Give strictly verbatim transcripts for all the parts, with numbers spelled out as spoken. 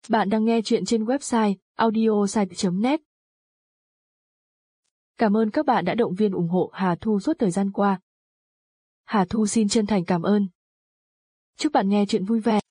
Bạn đang nghe chuyện trên website audiosite chấm net. Cảm ơn các bạn đã động viên ủng hộ Hà Thu suốt thời gian qua. Hà Thu xin chân thành cảm ơn. Chúc bạn nghe chuyện vui vẻ.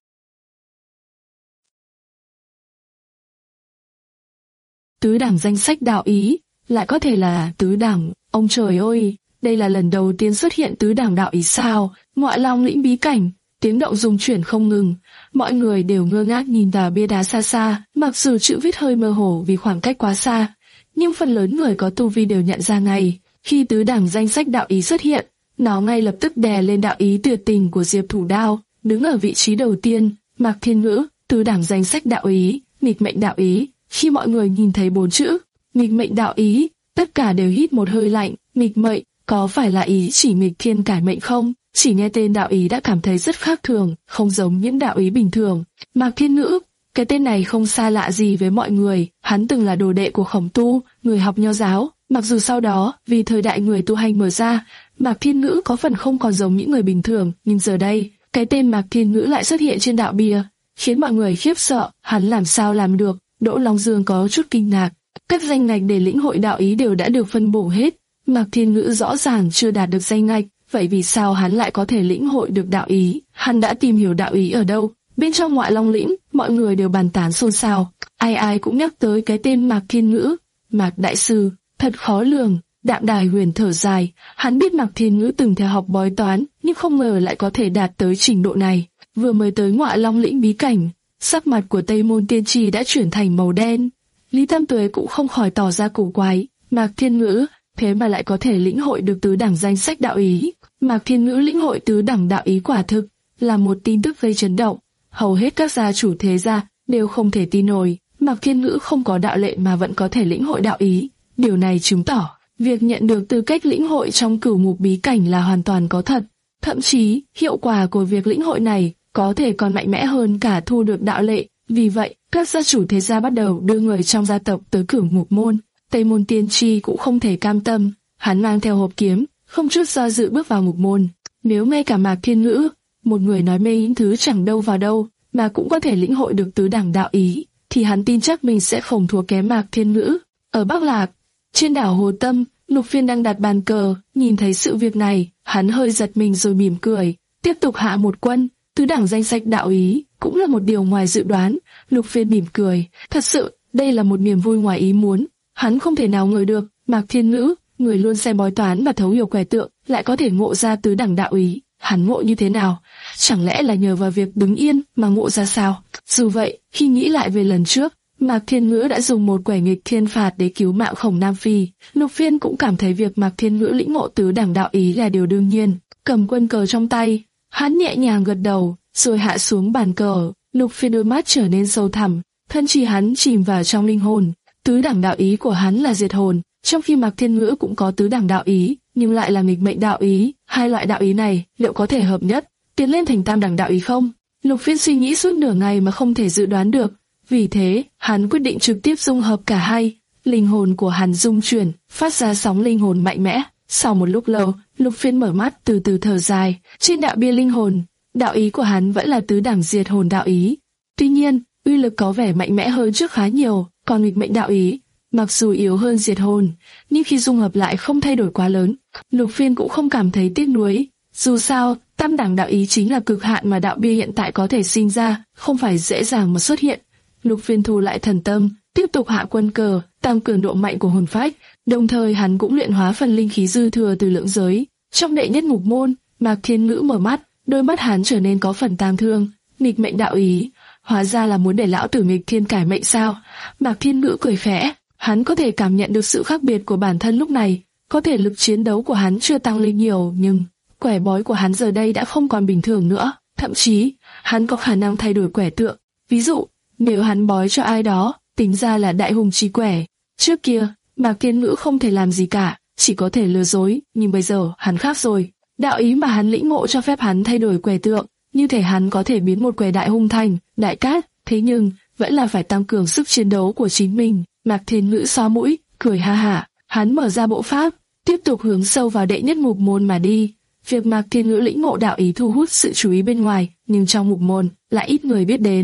Tứ đẳng danh sách đạo ý, lại có thể là tứ đẳng, ông trời ơi, đây là lần đầu tiên xuất hiện tứ đẳng đạo ý sao? Ngoại Long lĩnh bí cảnh, tiếng động rung chuyển không ngừng, mọi người đều ngơ ngác nhìn vào bia đá xa xa, mặc dù chữ viết hơi mơ hồ vì khoảng cách quá xa, nhưng phần lớn người có tu vi đều nhận ra ngay, khi tứ đẳng danh sách đạo ý xuất hiện, nó ngay lập tức đè lên đạo ý tuyệt tình của Diệp Thủ Đao, đứng ở vị trí đầu tiên. Mạc Thiên Ngữ, tứ đẳng danh sách đạo ý, nghịch mệnh đạo ý. Khi mọi người nhìn thấy bốn chữ nghịch mệnh đạo ý, tất cả đều hít một hơi lạnh. Nghịch mệnh, có phải là ý chỉ nghịch thiên cải mệnh không? Chỉ nghe tên đạo ý đã cảm thấy rất khác thường, không giống những đạo ý bình thường. Mạc Thiên Ngữ, cái tên này không xa lạ gì với mọi người, hắn từng là đồ đệ của Khổng Tu, người học nho giáo. Mặc dù sau đó, vì thời đại người tu hành mở ra, Mạc Thiên Ngữ có phần không còn giống những người bình thường, nhưng giờ đây, cái tên Mạc Thiên Ngữ lại xuất hiện trên đạo bia, khiến mọi người khiếp sợ. Hắn làm sao làm được? Đỗ Long Dương có chút kinh ngạc. Các danh ngạch để lĩnh hội đạo ý đều đã được phân bổ hết, Mạc Thiên Ngữ rõ ràng chưa đạt được danh ngạch, vậy vì sao hắn lại có thể lĩnh hội được đạo ý? Hắn đã tìm hiểu đạo ý ở đâu? Bên trong Ngoại Long lĩnh, mọi người đều bàn tán xôn xao, ai ai cũng nhắc tới cái tên Mạc Thiên Ngữ. Mạc đại sư, thật khó lường. Đạm Đài Huyền thở dài, hắn biết Mạc Thiên Ngữ từng theo học bói toán, nhưng không ngờ lại có thể đạt tới trình độ này. Vừa mới tới Ngoại Long lĩnh bí cảnh, sắc mặt của Tây Môn Tiên Tri đã chuyển thành màu đen. Lý Tam Tuế cũng không khỏi tỏ ra cổ quái, Mạc Thiên Ngữ, thế mà lại có thể lĩnh hội được tứ đẳng danh sách đạo ý. Mạc Thiên Ngữ lĩnh hội tứ đẳng đạo ý quả thực là một tin tức gây chấn động. Hầu hết các gia chủ thế gia đều không thể tin nổi, Mạc Thiên Ngữ không có đạo lệ mà vẫn có thể lĩnh hội đạo ý. Điều này chứng tỏ việc nhận được tư cách lĩnh hội trong cửu ngục bí cảnh là hoàn toàn có thật. Thậm chí, hiệu quả của việc lĩnh hội này có thể còn mạnh mẽ hơn cả thu được đạo lệ. Vì vậy, các gia chủ thế gia bắt đầu đưa người trong gia tộc tới cửu ngục môn. Tây Môn Tiên Tri cũng không thể cam tâm, hắn mang theo hộp kiếm, không chút do dự bước vào ngục môn. Nếu ngay cả Mạc Thiên Ngữ, một người nói mê những thứ chẳng đâu vào đâu, mà cũng có thể lĩnh hội được tứ đẳng đạo ý, thì hắn tin chắc mình sẽ không thua kém Mạc Thiên Ngữ. Ở Bắc Lạc, trên đảo Hồ Tâm, Lục Phiên đang đặt bàn cờ, nhìn thấy sự việc này, hắn hơi giật mình rồi mỉm cười, tiếp tục hạ một quân. Tứ đẳng danh sách đạo ý cũng là một điều ngoài dự đoán. Lục Phiên mỉm cười, thật sự, đây là một niềm vui ngoài ý muốn. Hắn không thể nào ngờ được, Mạc Thiên Ngữ, người luôn xem bói toán và thấu hiểu quẻ tượng, lại có thể ngộ ra tứ đẳng đạo ý. Hắn ngộ như thế nào? Chẳng lẽ là nhờ vào việc đứng yên mà ngộ ra sao? Dù vậy, khi nghĩ lại về lần trước, Mạc Thiên Ngữ đã dùng một quẻ nghịch thiên phạt để cứu mạng Khổng Nam Phi. Lục Phiên cũng cảm thấy việc Mạc Thiên Ngữ lĩnh ngộ tứ đẳng đạo ý là điều đương nhiên. Cầm quân cờ trong tay, hắn nhẹ nhàng gật đầu, rồi hạ xuống bàn cờ. Lục Phiên đôi mắt trở nên sâu thẳm, thân trí hắn chìm vào trong linh hồn. Tứ đẳng đạo ý của hắn là diệt hồn, trong khi Mạc Thiên Ngữ cũng có tứ đẳng đạo ý, nhưng lại là nghịch mệnh đạo ý. Hai loại đạo ý này liệu có thể hợp nhất, tiến lên thành tam đẳng đạo ý không? Lục Phiên suy nghĩ suốt nửa ngày mà không thể dự đoán được. Vì thế, hắn quyết định trực tiếp dung hợp cả hai. Linh hồn của hắn rung chuyển, phát ra sóng linh hồn mạnh mẽ. Sau một lúc lâu, Lục Phiên mở mắt từ từ thở dài. Trên đạo bia linh hồn, đạo ý của hắn vẫn là tứ đẳng diệt hồn đạo ý. Tuy nhiên, uy lực có vẻ mạnh mẽ hơn trước khá nhiều. Còn nghịch mệnh đạo ý, mặc dù yếu hơn diệt hồn, nhưng khi dung hợp lại không thay đổi quá lớn. Lục Phiên cũng không cảm thấy tiếc nuối. Dù sao, tam đẳng đạo ý chính là cực hạn mà đạo bia hiện tại có thể sinh ra, không phải dễ dàng mà xuất hiện. Lục Phiên thu lại thần tâm, tiếp tục hạ quân cờ, tăng cường độ mạnh của hồn phách, đồng thời hắn cũng luyện hóa phần linh khí dư thừa từ lượng giới. Trong đệ nhất ngục môn, Mạc Thiên Ngữ mở mắt, đôi mắt hắn trở nên có phần tang thương. Nghịch mệnh đạo ý, hóa ra là muốn để lão tử nghịch thiên cải mệnh sao? Mạc Thiên Ngữ cười khẽ, hắn có thể cảm nhận được sự khác biệt của bản thân lúc này. Có thể lực chiến đấu của hắn chưa tăng lên nhiều, nhưng quẻ bói của hắn giờ đây đã không còn bình thường nữa. Thậm chí, hắn có khả năng thay đổi quẻ tượng. Ví dụ, nếu hắn bói cho ai đó, tính ra là đại hùng chi quẻ. Trước kia, Mạc Thiên Ngữ không thể làm gì cả, chỉ có thể lừa dối, nhưng bây giờ hắn khác rồi. Đạo ý mà hắn lĩnh ngộ cho phép hắn thay đổi quẻ tượng, như thể hắn có thể biến một quẻ đại hung thành đại cát. Thế nhưng, vẫn là phải tăng cường sức chiến đấu của chính mình. Mạc Thiên Ngữ xóa mũi, cười ha hả, hắn mở ra bộ pháp, tiếp tục hướng sâu vào đệ nhất ngục môn mà đi. Việc Mạc Thiên Ngữ lĩnh ngộ đạo ý thu hút sự chú ý bên ngoài, nhưng trong ngục môn lại ít người biết đến.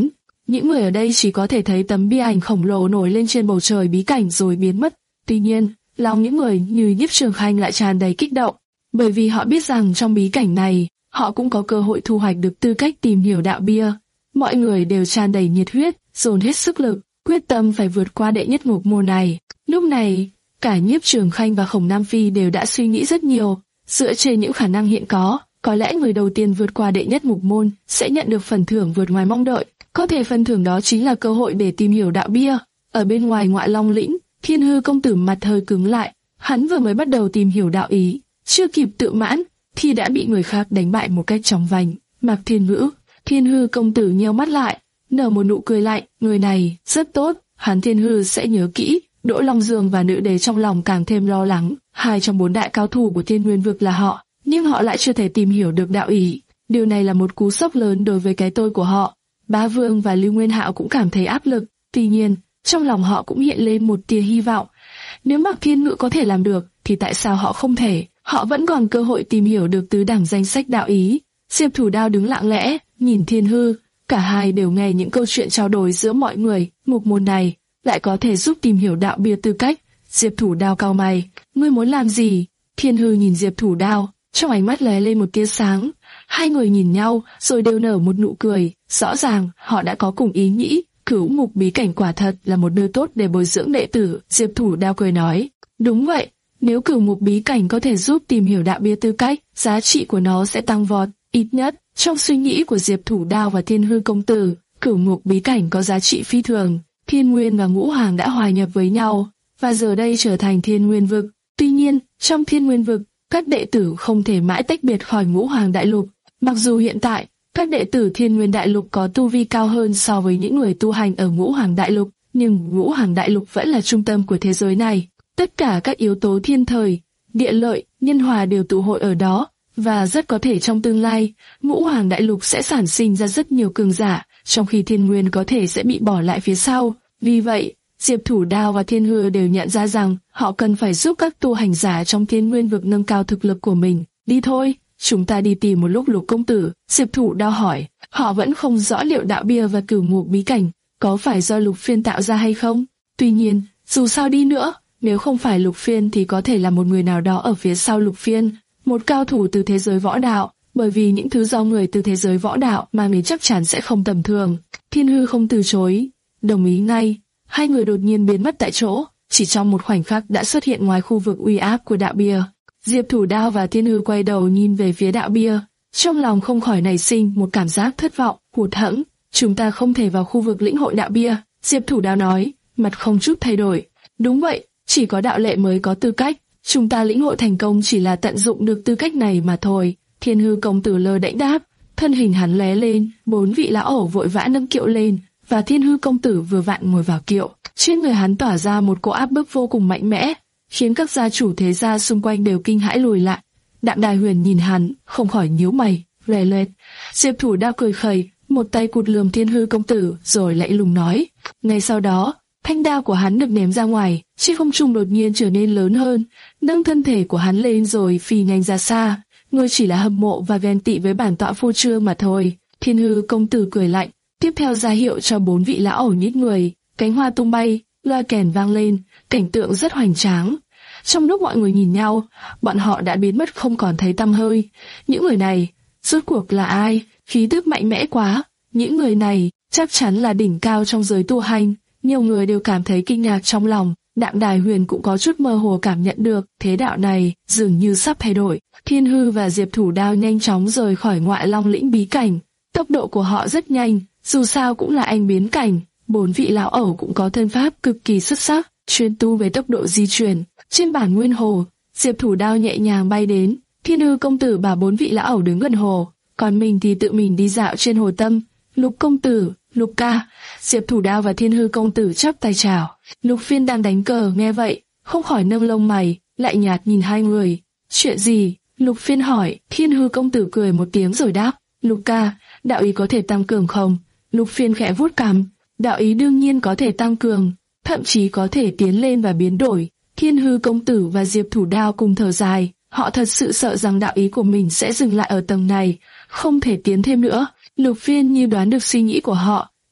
Những người ở đây chỉ có thể thấy tấm bia ảnh khổng lồ nổi lên trên bầu trời bí cảnh rồi biến mất. Tuy nhiên, lòng những người như Nhiếp Trường Khanh lại tràn đầy kích động, bởi vì họ biết rằng trong bí cảnh này, họ cũng có cơ hội thu hoạch được tư cách tìm hiểu đạo bia. Mọi người đều tràn đầy nhiệt huyết, dồn hết sức lực, quyết tâm phải vượt qua đệ nhất ngục môn này. Lúc này, cả Nhiếp Trường Khanh và Khổng Nam Phi đều đã suy nghĩ rất nhiều. Dựa trên những khả năng hiện có, có lẽ người đầu tiên vượt qua đệ nhất ngục môn sẽ nhận được phần thưởng vượt ngoài mong đợi. Có thể phần thưởng đó chính là cơ hội để tìm hiểu đạo bia. Ở bên ngoài Ngoại Long lĩnh, Thiên Hư công tử mặt hơi cứng lại. Hắn vừa mới bắt đầu tìm hiểu đạo ý, chưa kịp tự mãn thì đã bị người khác đánh bại một cách chóng vánh. Mạc Thiên Ngữ, Thiên Hư công tử nheo mắt lại, nở một nụ cười lạnh. Người này rất tốt, hắn Thiên Hư sẽ nhớ kỹ. Đỗ Long Dương và nữ đế trong lòng càng thêm lo lắng. Hai trong bốn đại cao thủ của Thiên Nguyên vực là họ, nhưng họ lại chưa thể tìm hiểu được đạo ý. Điều này là một cú sốc lớn đối với cái tôi của họ. Bá Vương và Lưu Nguyên Hạo cũng cảm thấy áp lực. Tuy nhiên, trong lòng họ cũng hiện lên một tia hy vọng. Nếu Mạc Thiên Ngữ có thể làm được, thì tại sao họ không thể? Họ vẫn còn cơ hội tìm hiểu được tứ đẳng danh sách đạo ý. Diệp Thủ Đao đứng lặng lẽ, nhìn Thiên Hư. Cả hai đều nghe những câu chuyện trao đổi giữa mọi người. Ngục môn này lại có thể giúp tìm hiểu đạo bia tư cách. Diệp Thủ Đao cau mày, ngươi muốn làm gì? Thiên Hư nhìn Diệp Thủ Đao, trong ánh mắt lóe lên một tia sáng. Hai người nhìn nhau, rồi đều nở một nụ cười. Rõ ràng họ đã có cùng ý nghĩ. Cửu Ngục bí cảnh quả thật là một nơi tốt để bồi dưỡng đệ tử. Diệp Thủ Đao cười nói, đúng vậy. Nếu Cửu Ngục bí cảnh có thể giúp tìm hiểu đạo bia tư cách, giá trị của nó sẽ tăng vọt. Ít nhất trong suy nghĩ của Diệp Thủ Đao và Thiên Hư công tử, Cửu Ngục bí cảnh có giá trị phi thường. Thiên Nguyên và Ngũ Hoàng đã hòa nhập với nhau, và giờ đây trở thành Thiên Nguyên vực. Tuy nhiên, trong Thiên Nguyên vực, các đệ tử không thể mãi tách biệt khỏi Ngũ Hoàng đại lục. Mặc dù hiện tại, các đệ tử Thiên Nguyên đại lục có tu vi cao hơn so với những người tu hành ở Ngũ Hoàng đại lục, nhưng Ngũ Hoàng đại lục vẫn là trung tâm của thế giới này. Tất cả các yếu tố thiên thời, địa lợi, nhân hòa đều tụ hội ở đó, và rất có thể trong tương lai, Ngũ Hoàng đại lục sẽ sản sinh ra rất nhiều cường giả, trong khi Thiên Nguyên có thể sẽ bị bỏ lại phía sau. Vì vậy, Diệp Thủ Đao và Thiên Hư đều nhận ra rằng họ cần phải giúp các tu hành giả trong Thiên Nguyên vực nâng cao thực lực của mình. Đi thôi, chúng ta đi tìm một lúc Lục công tử. Diệp Thủ Đao hỏi. Họ vẫn không rõ liệu đạo bia và Cửu Ngục bí cảnh có phải do Lục Phiên tạo ra hay không. Tuy nhiên, dù sao đi nữa, nếu không phải Lục Phiên thì có thể là một người nào đó ở phía sau Lục Phiên, một cao thủ từ thế giới võ đạo, bởi vì những thứ do người từ thế giới võ đạo mang đến chắc chắn sẽ không tầm thường. Thiên Hư không từ chối, đồng ý ngay. Hai người đột nhiên biến mất tại chỗ, chỉ trong một khoảnh khắc đã xuất hiện ngoài khu vực uy áp của đạo bia. Diệp Thủ Đao và Thiên Hư quay đầu nhìn về phía đạo bia, trong lòng không khỏi nảy sinh một cảm giác thất vọng, hụt hẫng. Chúng ta không thể vào khu vực lĩnh hội đạo bia. Diệp Thủ Đao nói, mặt không chút thay đổi. Đúng vậy, chỉ có đạo lệ mới có tư cách. Chúng ta lĩnh hội thành công chỉ là tận dụng được tư cách này mà thôi. Thiên Hư công tử lơ đễnh đáp, thân hình hắn lóe lên, bốn vị lão ẩu vội vã nâng kiệu lên, và Thiên Hư công tử vừa vặn ngồi vào kiệu. Trên người hắn tỏa ra một cỗ áp bức vô cùng mạnh mẽ, khiến các gia chủ thế gia xung quanh đều kinh hãi lùi lại. Đạm Đài Huyền nhìn hắn, không khỏi nhíu mày, lè lẹt. Diệp Thủ Đao cười khẩy, một tay cụt lườm Thiên Hư công tử, rồi lạnh lùng nói. Ngay sau đó, thanh đao của hắn được ném ra ngoài, trên không trung đột nhiên trở nên lớn hơn, nâng thân thể của hắn lên rồi phi nhanh ra xa. Ngươi chỉ là hâm mộ và ghen tị với bản tọa phô trương mà thôi. Thiên Hư công tử cười lạnh, tiếp theo ra hiệu cho bốn vị lão ẩu nhích người, cánh hoa tung bay, loa kèn vang lên, cảnh tượng rất hoành tráng. Trong lúc mọi người nhìn nhau, bọn họ đã biến mất không còn thấy tăm hơi. Những người này, rốt cuộc là ai? Khí tức mạnh mẽ quá. Những người này chắc chắn là đỉnh cao trong giới tu hành. Nhiều người đều cảm thấy kinh ngạc trong lòng. Đạm Đài Huyền cũng có chút mơ hồ cảm nhận được thế đạo này dường như sắp thay đổi. Thiên Hư và Diệp Thủ Đao nhanh chóng rời khỏi Ngoại Long lĩnh bí cảnh. Tốc độ của họ rất nhanh, dù sao cũng là anh biến cảnh. Bốn vị lão ẩu cũng có thân pháp cực kỳ xuất sắc, chuyên tu về tốc độ di chuyển. Trên bản nguyên hồ, Diệp Thủ Đao nhẹ nhàng bay đến. Thiên Hư công tử bảo bốn vị lão ẩu đứng gần hồ, còn mình thì tự mình đi dạo trên hồ tâm. Lục công tử, Lục ca. Diệp Thủ Đao và Thiên Hư công tử chắp tay chào. Lục Phiên đang đánh cờ nghe vậy, không khỏi nâng lông mày, lại nhạt nhìn hai người. Chuyện gì? Lục Phiên hỏi. Thiên Hư công tử cười một tiếng rồi đáp. Lục ca, đạo ý có thể tăng cường không? Lục Phiên khẽ vuốt cằm. Đạo ý đương nhiên có thể tăng cường, thậm chí có thể tiến lên và biến đổi. Thiên Hư công tử và Diệp Thủ Đao cùng thở dài, họ thật sự sợ rằng đạo ý của mình sẽ dừng lại ở tầng này, không thể tiến thêm nữa. Lục Phiên như đoán được suy nghĩ của họ,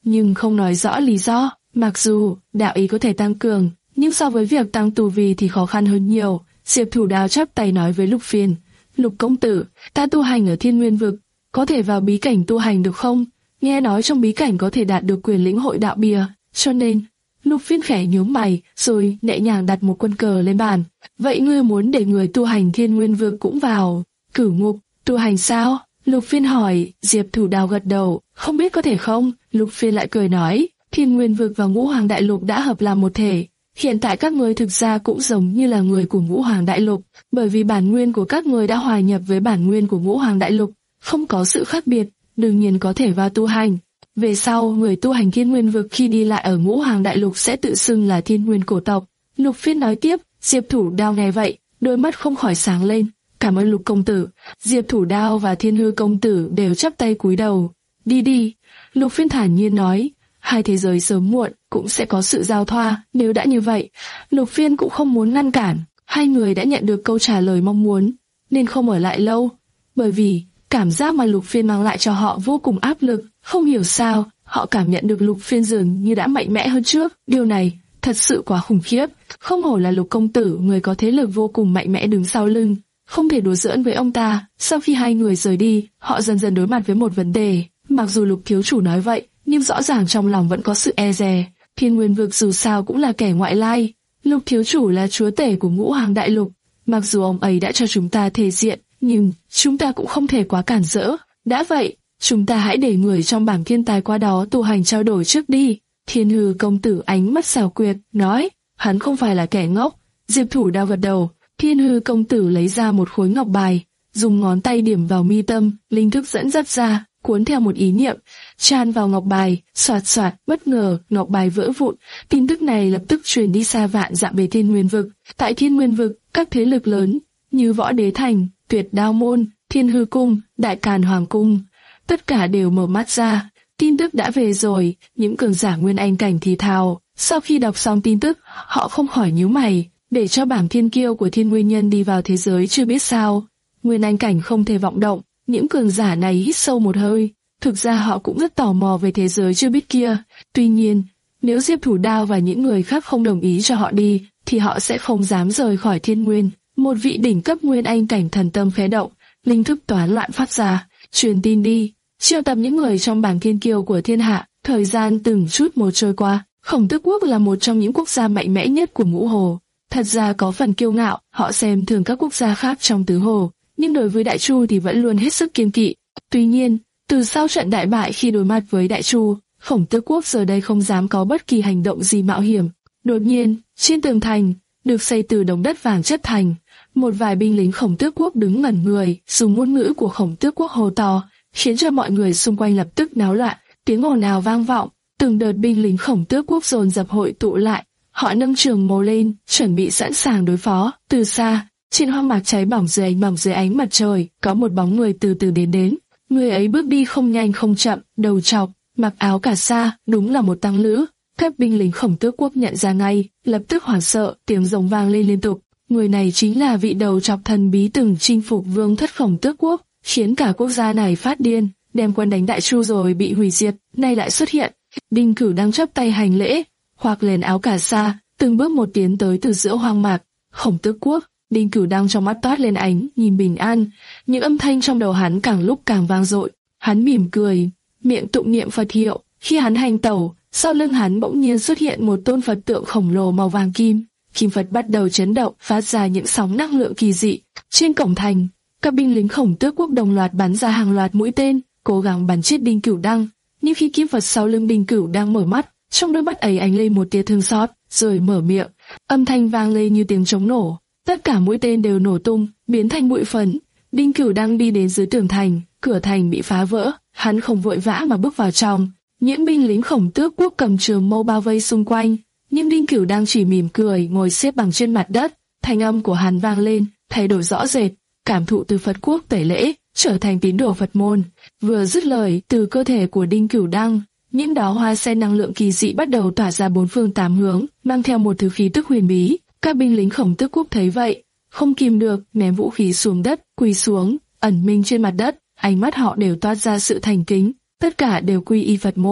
nhưng không nói rõ lý do. Mặc dù đạo ý có thể tăng cường, nhưng so với việc tăng tu vi thì khó khăn hơn nhiều. Diệp Thủ Đao chắp tay nói với Lục Phiên, Lục công tử, ta tu hành ở Thiên Nguyên vực, có thể vào bí cảnh tu hành được không? Nghe nói trong bí cảnh có thể đạt được quyền lĩnh hội đạo bia, cho nên Lục Phiên khẽ nhướng mày, rồi nhẹ nhàng đặt một quân cờ lên bàn. Vậy ngươi muốn để người tu hành Thiên Nguyên vực cũng vào cửu ngục tu hành sao? Lục Phiên hỏi. Diệp Thủ Đao gật đầu, không biết có thể không? Lục Phiên lại cười nói, Thiên Nguyên vực và Ngũ Hoàng Đại Lục đã hợp làm một thể. Hiện tại các ngươi thực ra cũng giống như là người của Ngũ Hoàng Đại Lục, bởi vì bản nguyên của các ngươi đã hòa nhập với bản nguyên của Ngũ Hoàng Đại Lục, không có sự khác biệt, đương nhiên có thể vào tu hành. Về sau, người tu hành Thiên Nguyên vực khi đi lại ở Ngũ Hoàng Đại Lục sẽ tự xưng là Thiên Nguyên cổ tộc. Lục Phiên nói tiếp. Diệp Thủ Đao nghe vậy, đôi mắt không khỏi sáng lên. Cảm ơn Lục công tử. Diệp Thủ Đao và Thiên Hư công tử đều chắp tay cúi đầu. Đi đi. Lục Phiên thản nhiên nói. Hai thế giới sớm muộn cũng sẽ có sự giao thoa. Nếu đã như vậy, Lục Phiên cũng không muốn ngăn cản. Hai người đã nhận được câu trả lời mong muốn, nên không ở lại lâu. Bởi vì cảm giác mà Lục Phiên mang lại cho họ vô cùng áp lực. Không hiểu sao, họ cảm nhận được Lục Phiên dường như đã mạnh mẽ hơn trước. Điều này thật sự quá khủng khiếp. Không hổ là Lục công tử, người có thế lực vô cùng mạnh mẽ đứng sau lưng, không thể đùa giỡn với ông ta. Sau khi hai người rời đi, họ dần dần đối mặt với một vấn đề. Mặc dù Lục thiếu chủ nói vậy, nhưng rõ ràng trong lòng vẫn có sự e dè. Thiên Nguyên vực dù sao cũng là kẻ ngoại lai. Lục thiếu chủ là chúa tể của Ngũ Hoàng Đại Lục. Mặc dù ông ấy đã cho chúng ta thể diện, nhưng chúng ta cũng không thể quá cản rỡ. Đã vậy, chúng ta hãy để người trong bảng thiên tài qua đó tu hành trao đổi trước đi. Thiên Hư công tử ánh mắt xảo quyệt, nói, hắn không phải là kẻ ngốc. Diệp Thủ Đao gật đầu. Thiên Hư công tử lấy ra một khối ngọc bài, dùng ngón tay điểm vào mi tâm, linh thức dẫn dắt ra, cuốn theo một ý niệm, tràn vào ngọc bài, xoạt xoạt, bất ngờ ngọc bài vỡ vụn. Tin tức này lập tức truyền đi xa vạn dặm về Thiên Nguyên vực. Tại Thiên Nguyên vực, các thế lực lớn như Võ Đế Thành, Tuyệt Đao Môn, Thiên Hư Cung, Đại Càn Hoàng Cung, tất cả đều mở mắt ra. Tin tức đã về rồi. Những cường giả Nguyên Anh cảnh thì thào. Sau khi đọc xong tin tức, họ không khỏi nhíu mày. Để cho bảng thiên kiêu của Thiên Nguyên Nhân đi vào thế giới chưa biết sao. Nguyên Anh cảnh không thể vọng động. Những cường giả này hít sâu một hơi. Thực ra họ cũng rất tò mò về thế giới chưa biết kia. Tuy nhiên, nếu Diệp Thủ Đao và những người khác không đồng ý cho họ đi, thì họ sẽ không dám rời khỏi Thiên Nguyên. Một vị đỉnh cấp Nguyên Anh cảnh thần tâm khẽ động, linh thức toán loạn phát ra, truyền tin đi, triệu tập những người trong bảng thiên kiêu của thiên hạ. Thời gian từng chút một trôi qua. Khổng Tước quốc là một trong những quốc gia mạnh mẽ nhất của Ngũ Hồ. Thật ra có phần kiêu ngạo, họ xem thường các quốc gia khác trong tứ hồ, nhưng đối với Đại Chu thì vẫn luôn hết sức kiêng kỵ. Tuy nhiên, từ sau trận đại bại khi đối mặt với Đại Chu, Khổng Tước quốc giờ đây không dám có bất kỳ hành động gì mạo hiểm. Đột nhiên, trên tường thành, được xây từ đống đất vàng chất thành, một vài binh lính Khổng Tước quốc đứng ngẩn người, dùng ngôn ngữ của Khổng Tước quốc hô to, khiến cho mọi người xung quanh lập tức náo loạn, tiếng ồn ào vang vọng. Từng đợt binh lính Khổng Tước quốc dồn dập hội tụ lại, họ nâng trường mâu lên, chuẩn bị sẵn sàng đối phó. Từ xa, trên hoang mạc cháy bỏng dưới ánh bỏng dưới ánh mặt trời, có một bóng người từ từ đến đến. Người ấy bước đi không nhanh không chậm, đầu trọc, mặc áo cà sa, đúng là một tăng lữ. Các binh lính Khổng Tước quốc nhận ra ngay, lập tức hoảng sợ, tiếng rống vang lên liên tục. Người này chính là vị đầu trọc thần bí từng chinh phục vương thất Khổng Tước quốc, khiến cả quốc gia này phát điên, đem quân đánh Đại Chu rồi bị hủy diệt, nay lại xuất hiện. Đinh Cửu đang chắp tay hành lễ, khoác lên áo cà sa, từng bước một tiến tới từ giữa hoang mạc. Khổng Tước quốc. Đinh Cửu đang trong mắt toát lên ánh nhìn bình an, những âm thanh trong đầu hắn càng lúc càng vang dội. Hắn mỉm cười, miệng tụng niệm Phật hiệu. Khi hắn hành tẩu, sau lưng hắn bỗng nhiên xuất hiện một tôn Phật tượng khổng lồ màu vàng kim. Kim Phật bắt đầu chấn động, phát ra những sóng năng lượng kỳ dị. Trên cổng thành, các binh lính Khổng Tước quốc đồng loạt bắn ra hàng loạt mũi tên, cố gắng bắn chết Đinh Cửu Đăng. Nhưng khi Kim Phật sau lưng Đinh Cửu đang mở mắt, trong đôi mắt ấy ánh lên một tia thương xót, rồi mở miệng, âm thanh vang lên như tiếng trống nổ. Tất cả mũi tên đều nổ tung, biến thành bụi phấn. Đinh Cửu đang đi đến dưới tường thành, cửa thành bị phá vỡ, hắn không vội vã mà bước vào trong. Những binh lính Khổng Tước quốc cầm trường mâu bao vây xung quanh, nhưng Đinh Cửu đang chỉ mỉm cười ngồi xếp bằng trên mặt đất. Thanh âm của hắn vang lên, thay đổi rõ rệt, cảm thụ từ Phật quốc tẩy lễ, trở thành tín đồ Phật môn. Vừa dứt lời, từ cơ thể của Đinh Cửu Đăng, những đóa hoa sen năng lượng kỳ dị bắt đầu tỏa ra bốn phương tám hướng, mang theo một thứ khí tức huyền bí. Các binh lính Khổng Tước quốc thấy vậy, không kìm được, ném vũ khí xuống đất, quỳ xuống, ẩn mình trên mặt đất, ánh mắt họ đều toát ra sự thành kính, tất cả đều quy y Phật môn.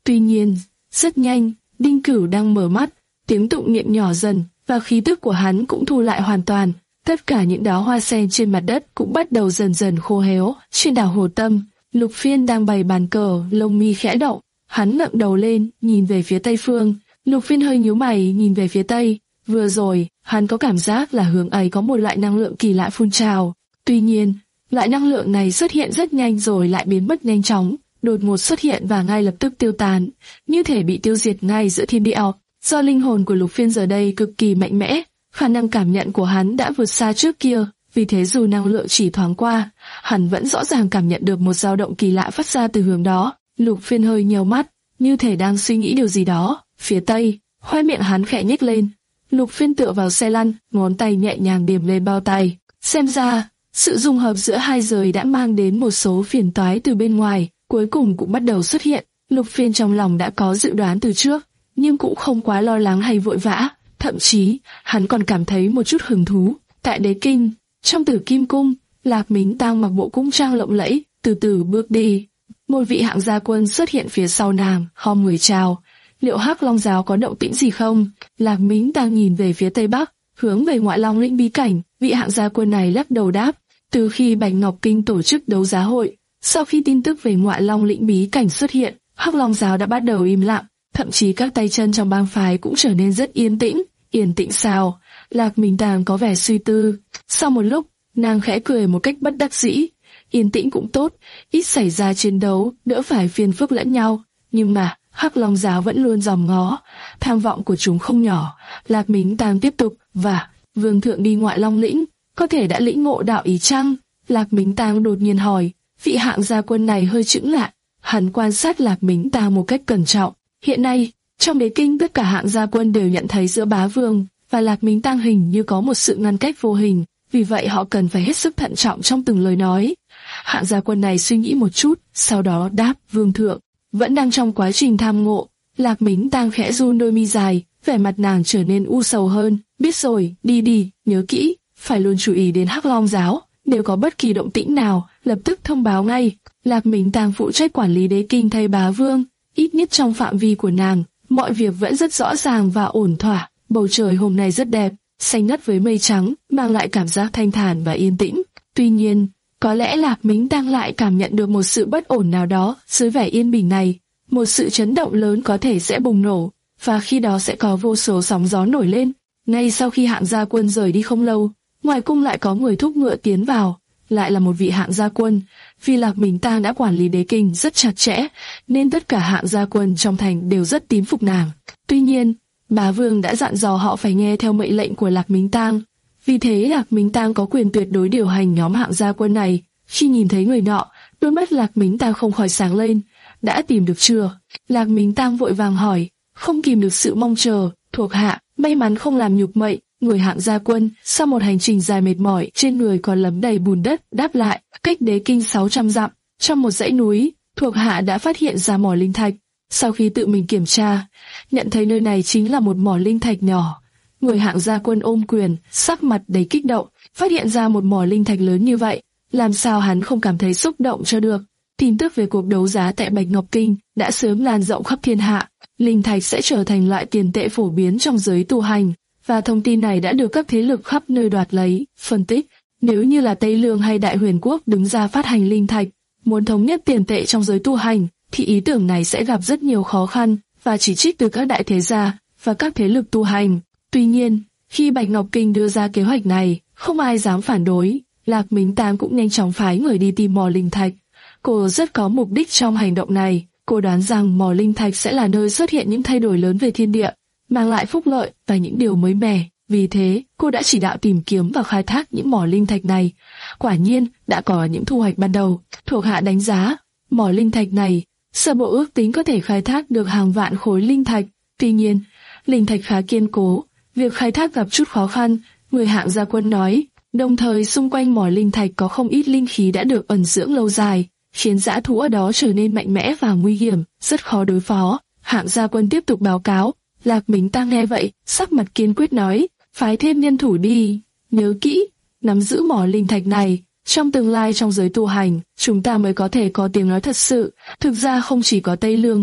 Tuy nhiên, rất nhanh, Đinh Cửu đang mở mắt, tiếng tụng niệm nhỏ dần, và khí tức của hắn cũng thu lại hoàn toàn. Tất cả những đóa hoa sen trên mặt đất cũng bắt đầu dần dần khô héo. Trên đảo Hồ Tâm, Lục Phiên đang bày bàn cờ, lông mi khẽ động. Hắn ngẩng đầu lên, nhìn về phía tây phương. Lục Phiên hơi nhíu mày, nhìn về phía tây. Vừa rồi, hắn có cảm giác là hướng ấy có một loại năng lượng kỳ lạ phun trào. Tuy nhiên, loại năng lượng này xuất hiện rất nhanh rồi lại biến mất nhanh chóng, đột ngột xuất hiện và ngay lập tức tiêu tán, như thể bị tiêu diệt ngay giữa thiên địa. Do linh hồn của Lục Phiên giờ đây cực kỳ mạnh mẽ, khả năng cảm nhận của hắn đã vượt xa trước kia, vì thế dù năng lượng chỉ thoáng qua, hắn vẫn rõ ràng cảm nhận được một dao động kỳ lạ phát ra từ hướng đó. Lục Phiên hơi nhíu mắt, như thể đang suy nghĩ điều gì đó. Phía tây, khoe miệng hắn khẽ nhếch lên. Lục Phiên tựa vào xe lăn, ngón tay nhẹ nhàng điểm lên bao tay. Xem ra, sự dung hợp giữa hai giới đã mang đến một số phiền toái từ bên ngoài, cuối cùng cũng bắt đầu xuất hiện. Lục Phiên trong lòng đã có dự đoán từ trước, nhưng cũng không quá lo lắng hay vội vã. Thậm chí, hắn còn cảm thấy một chút hứng thú. Tại Đế Kinh, trong Tử Kim Cung, Lạc Mính Tang mặc bộ cung trang lộng lẫy, từ từ bước đi. Một vị hạng gia quân xuất hiện phía sau nàng, khom người chào. Liệu Hắc Long giáo có động tĩnh gì không? Lạc Mính Tang nhìn về phía tây bắc, hướng về Ngoại Long lĩnh bí cảnh. Vị hạng gia quân này lắc đầu đáp: từ khi Bạch Ngọc Kinh tổ chức đấu giá hội, sau khi tin tức về Ngoại Long lĩnh bí cảnh xuất hiện, Hắc Long giáo đã bắt đầu im lặng, thậm chí các tay chân trong bang phái cũng trở nên rất yên tĩnh. Yên tĩnh sao? Lạc Mính Tang có vẻ suy tư. Sau một lúc, nàng khẽ cười một cách bất đắc dĩ. Yên tĩnh cũng tốt, ít xảy ra chiến đấu, đỡ phải phiền phức lẫn nhau. Nhưng mà Hắc Long giáo vẫn luôn dòm ngó, tham vọng của chúng không nhỏ. Lạc Mính Tang tiếp tục: và vương thượng đi Ngoại Long lĩnh, có thể đã lĩnh ngộ đạo ý chăng? Lạc Mính Tang đột nhiên hỏi. Vị hạng gia quân này hơi chững lại, hắn quan sát Lạc Mính Tang một cách cẩn trọng. Hiện nay, trong Đế Kinh tất cả hạng gia quân đều nhận thấy giữa bá vương và Lạc Mính Tang hình như có một sự ngăn cách vô hình, vì vậy họ cần phải hết sức thận trọng trong từng lời nói. Hạng gia quân này suy nghĩ một chút, sau đó đáp: vương thượng vẫn đang trong quá trình tham ngộ. Lạc Mính Tang khẽ run đôi mi dài, vẻ mặt nàng trở nên u sầu hơn. Biết rồi, đi đi, nhớ kỹ, phải luôn chú ý đến Hắc Long giáo, nếu có bất kỳ động tĩnh nào, lập tức thông báo ngay. Lạc Mính Tang phụ trách quản lý Đế Kinh thay bá vương, ít nhất trong phạm vi của nàng, mọi việc vẫn rất rõ ràng và ổn thỏa. Bầu trời hôm nay rất đẹp, xanh ngắt với mây trắng, mang lại cảm giác thanh thản và yên tĩnh. Tuy nhiên, có lẽ Lạc Mính Tang lại cảm nhận được một sự bất ổn nào đó dưới vẻ yên bình này. Một sự chấn động lớn có thể sẽ bùng nổ, và khi đó sẽ có vô số sóng gió nổi lên. Ngay sau khi hạng gia quân rời đi không lâu, ngoài cung lại có người thúc ngựa tiến vào, lại là một vị hạng gia quân. Vì Lạc Mính Tang đã quản lý Đế Kinh rất chặt chẽ, nên tất cả hạng gia quân trong thành đều rất tín phục nàng. Tuy nhiên, bá vương đã dặn dò họ phải nghe theo mệnh lệnh của Lạc Mính Tang. Vì thế Lạc Mính Tang có quyền tuyệt đối điều hành nhóm hạng gia quân này. Khi nhìn thấy người nọ, đôi mắt Lạc Mính Tang không khỏi sáng lên. Đã tìm được chưa? Lạc Mính Tang vội vàng hỏi, không kìm được sự mong chờ. Thuộc hạ may mắn không làm nhục mệnh. Người hạng gia quân sau một hành trình dài mệt mỏi, trên người còn lấm đầy bùn đất, đáp lại: cách Đế Kinh sáu trăm dặm, trong một dãy núi, thuộc hạ đã phát hiện ra mỏ linh thạch. Sau khi tự mình kiểm tra, nhận thấy nơi này chính là một mỏ linh thạch nhỏ. Người hạng gia quân ôm quyền, sắc mặt đầy kích động. Phát hiện ra một mỏ linh thạch lớn như vậy, làm sao hắn không cảm thấy xúc động cho được. Tin tức về cuộc đấu giá tại Bạch Ngọc Kinh đã sớm lan rộng khắp thiên hạ. Linh thạch sẽ trở thành loại tiền tệ phổ biến trong giới tu hành, và thông tin này đã được các thế lực khắp nơi đoạt lấy. Phân tích: nếu như là Tây Lương hay Đại Huyền Quốc đứng ra phát hành linh thạch, muốn thống nhất tiền tệ trong giới tu hành, thì ý tưởng này sẽ gặp rất nhiều khó khăn và chỉ trích từ các đại thế gia và các thế lực tu hành. Tuy nhiên, khi Bạch Ngọc Kinh đưa ra kế hoạch này, không ai dám phản đối. Lạc Mính Tang cũng nhanh chóng phái người đi tìm mỏ linh thạch. Cô rất có mục đích trong hành động này. Cô đoán rằng mỏ linh thạch sẽ là nơi xuất hiện những thay đổi lớn về thiên địa, mang lại phúc lợi và những điều mới mẻ. Vì thế, cô đã chỉ đạo tìm kiếm và khai thác những mỏ linh thạch này. Quả nhiên, đã có những thu hoạch ban đầu. Thuộc hạ đánh giá, mỏ linh thạch này, sơ bộ ước tính có thể khai thác được hàng vạn khối linh thạch. Tuy nhiên, linh thạch khá kiên cố, việc khai thác gặp chút khó khăn, người hạng gia quân nói. Đồng thời xung quanh mỏ linh thạch có không ít linh khí đã được ẩn dưỡng lâu dài, khiến dã thú ở đó trở nên mạnh mẽ và nguy hiểm, rất khó đối phó. Hạng gia quân tiếp tục báo cáo. Lạc Mính Tang nghe vậy, sắc mặt kiên quyết nói, phái thêm nhân thủ đi. Nhớ kỹ, nắm giữ mỏ linh thạch này, trong tương lai trong giới tu hành, chúng ta mới có thể có tiếng nói thật sự. Thực ra không chỉ có Tây Lương,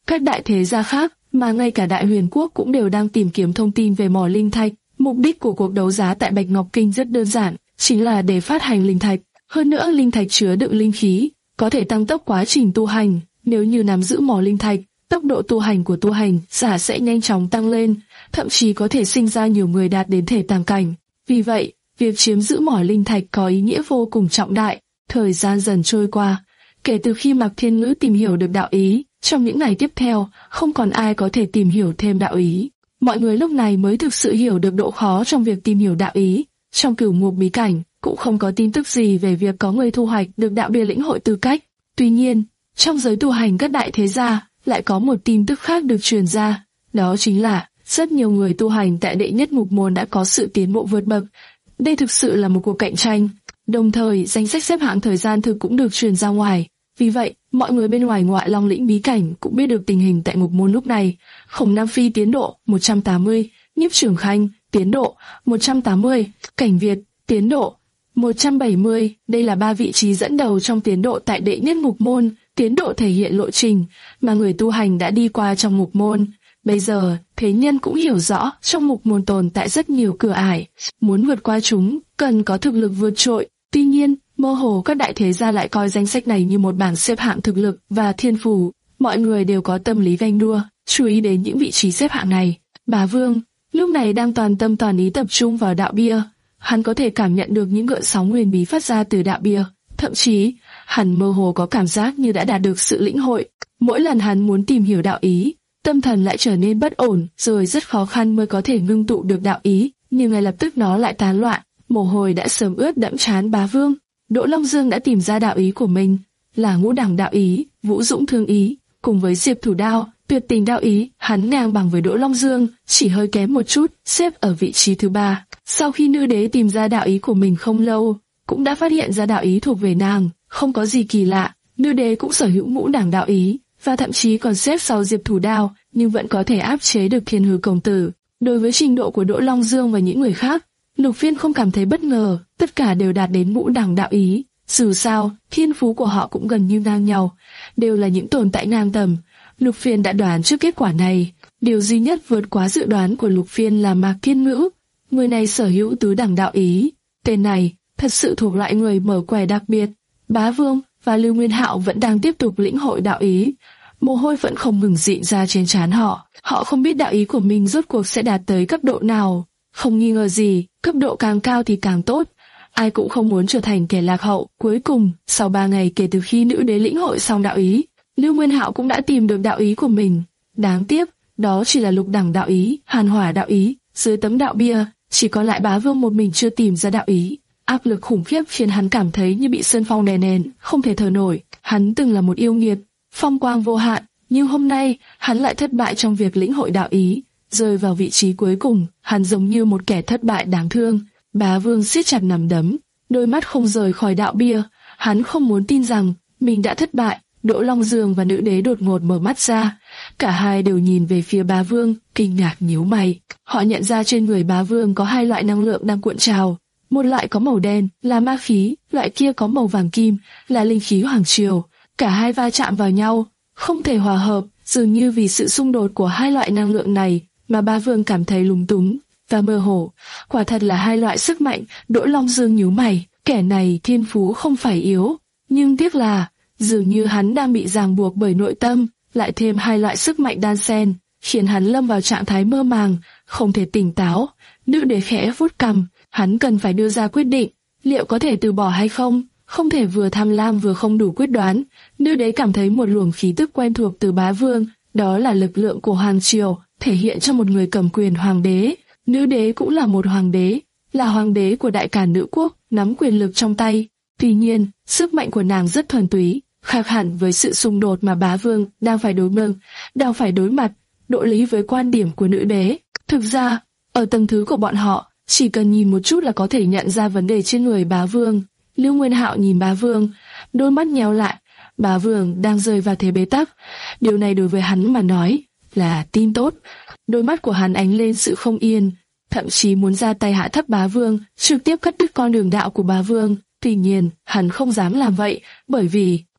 các đại thế gia khác, mà ngay cả Đại Huyền Quốc cũng đều đang tìm kiếm thông tin về mỏ linh thạch. Mục đích của cuộc đấu giá tại Bạch Ngọc Kinh rất đơn giản, chính là để phát hành linh thạch. Hơn nữa linh thạch chứa đựng linh khí, có thể tăng tốc quá trình tu hành. Nếu như nắm giữ mỏ linh thạch, tốc độ tu hành của tu hành giả sẽ nhanh chóng tăng lên, thậm chí có thể sinh ra nhiều người đạt đến thể tàng cảnh. Vì vậy, việc chiếm giữ mỏ linh thạch có ý nghĩa vô cùng trọng đại. Thời gian dần trôi qua, kể từ khi Mạc Thiên Ngữ tìm hiểu được đạo ý, trong những ngày tiếp theo, không còn ai có thể tìm hiểu thêm đạo ý. Mọi người lúc này mới thực sự hiểu được độ khó trong việc tìm hiểu đạo ý. Trong Cửu Ngục bí cảnh, cũng không có tin tức gì về việc có người thu hoạch được đạo bia lĩnh hội tư cách. Tuy nhiên, trong giới tu hành các đại thế gia, lại có một tin tức khác được truyền ra. Đó chính là, rất nhiều người tu hành tại đệ nhất ngục môn đã có sự tiến bộ vượt bậc. Đây thực sự là một cuộc cạnh tranh. Đồng thời, danh sách xếp hạng thời gian thực cũng được truyền ra ngoài. Vì vậy, mọi người bên ngoài Ngoại Long lĩnh bí cảnh cũng biết được tình hình tại ngục môn lúc này. Khổng Nam Phi tiến độ một trăm tám mươi, Nhiếp Trưởng Khanh tiến độ một trăm tám mươi, Cảnh Việt tiến độ một trăm bảy mươi. Đây là ba vị trí dẫn đầu trong tiến độ tại đệ nhất ngục môn. Tiến độ thể hiện lộ trình mà người tu hành đã đi qua trong ngục môn. Bây giờ, thế nhân cũng hiểu rõ trong ngục môn tồn tại rất nhiều cửa ải. Muốn vượt qua chúng, cần có thực lực vượt trội. Tuy nhiên, mơ hồ các đại thế gia lại coi danh sách này như một bảng xếp hạng thực lực và thiên phú. Mọi người đều có tâm lý ganh đua, chú ý đến những vị trí xếp hạng này. Bá Vương, lúc này đang toàn tâm toàn ý tập trung vào đạo bia. Hắn có thể cảm nhận được những gợn sóng huyền bí phát ra từ đạo bia. Thậm chí, hắn mơ hồ có cảm giác như đã đạt được sự lĩnh hội. Mỗi lần hắn muốn tìm hiểu đạo ý, tâm thần lại trở nên bất ổn, rồi rất khó khăn mới có thể ngưng tụ được đạo ý, nhưng ngay lập tức nó lại tán loạn. Mồ hôi đã sớm ướt đẫm trán Bá Vương. Đỗ Long Dương đã tìm ra đạo ý của mình, là ngũ đẳng đạo ý, vũ dũng thương ý, cùng với diệp thủ đao, tuyệt tình đạo ý. Hắn ngang bằng với Đỗ Long Dương, chỉ hơi kém một chút, xếp ở vị trí thứ ba. Sau khi nữ đế tìm ra đạo ý của mình không lâu, cũng đã phát hiện ra đạo ý thuộc về nàng. Không có gì kỳ lạ, nữ đế cũng sở hữu ngũ đẳng đạo ý, và thậm chí còn xếp sau diệp thủ đao, nhưng vẫn có thể áp chế được Thiên Hư công tử. Đối với trình độ của Đỗ Long Dương và những người khác, Lục Phiên không cảm thấy bất ngờ, tất cả đều đạt đến ngũ đẳng đạo ý. Dù sao, thiên phú của họ cũng gần như ngang nhau, đều là những tồn tại ngang tầm. Lục Phiên đã đoán trước kết quả này. Điều duy nhất vượt quá dự đoán của Lục Phiên là Mạc Thiên Ngữ. Người này sở hữu tứ đẳng đạo ý. Tên này thật sự thuộc loại người mở quẻ đặc biệt. Bá Vương và Lưu Nguyên Hạo vẫn đang tiếp tục lĩnh hội đạo ý. Mồ hôi vẫn không ngừng rịn ra trên trán họ. Họ không biết đạo ý của mình rốt cuộc sẽ đạt tới cấp độ nào. Không nghi ngờ gì, cấp độ càng cao thì càng tốt. Ai cũng không muốn trở thành kẻ lạc hậu. Cuối cùng, sau ba ngày kể từ khi nữ đế lĩnh hội xong đạo ý, Lưu Nguyên Hạo cũng đã tìm được đạo ý của mình. Đáng tiếc, đó chỉ là lục đẳng đạo ý, hàn hỏa đạo ý. Dưới tấm đạo bia, chỉ còn lại Bá Vương một mình chưa tìm ra đạo ý. Áp lực khủng khiếp khiến hắn cảm thấy như bị sơn phong đè nén, không thể thở nổi. Hắn từng là một yêu nghiệt, phong quang vô hạn, nhưng hôm nay hắn lại thất bại trong việc lĩnh hội đạo ý. Rơi vào vị trí cuối cùng, hắn giống như một kẻ thất bại đáng thương. Bá Vương siết chặt nắm đấm, đôi mắt không rời khỏi đạo bia. Hắn không muốn tin rằng mình đã thất bại. Đỗ Long Dương và nữ đế đột ngột mở mắt ra, cả hai đều nhìn về phía Bá Vương, kinh ngạc nhíu mày. Họ nhận ra trên người Bá Vương có hai loại năng lượng đang cuộn trào. Một loại có màu đen, là ma khí, loại kia có màu vàng kim, là linh khí hoàng triều. Cả hai va chạm vào nhau, không thể hòa hợp, dường như vì sự xung đột của hai loại năng lượng này mà Bá Vương cảm thấy lúng túng và mơ hồ. Quả thật là hai loại sức mạnh. Đỗ Long Dương nhíu mày, kẻ này thiên phú không phải yếu, nhưng tiếc là dường như hắn đang bị ràng buộc bởi nội tâm, lại thêm hai loại sức mạnh đan xen, khiến hắn lâm vào trạng thái mơ màng, không thể tỉnh táo. Nữ đế khẽ vuốt cằm, hắn cần phải đưa ra quyết định, liệu có thể từ bỏ hay không, không thể vừa tham lam vừa không đủ quyết đoán. Nữ đế cảm thấy một luồng khí tức quen thuộc từ Bá Vương, đó là lực lượng của hoàng triều, thể hiện cho một người cầm quyền hoàng đế. Nữ đế cũng là một hoàng đế, là hoàng đế của đại càn nữ quốc, nắm quyền lực trong tay. Tuy nhiên, sức mạnh của nàng rất thuần túy, khác hẳn với sự xung đột mà Bá Vương đang phải đối mặt, đang phải đối mặt, độ lý với quan điểm của nữ đế. Thực ra, ở tầng thứ của bọn họ, chỉ cần nhìn một chút là có thể nhận ra vấn đề trên người Bá Vương. Lưu Nguyên Hạo nhìn Bá Vương, đôi mắt nheo lại. Bá Vương đang rơi vào thế bế tắc. Điều này đối với hắn mà nói là tin tốt. Đôi mắt của hắn ánh lên sự không yên, thậm chí muốn ra tay hạ thấp Bá Vương, trực tiếp cắt đứt con đường đạo của Bá Vương. Tuy nhiên, hắn không dám làm vậy, bởi vì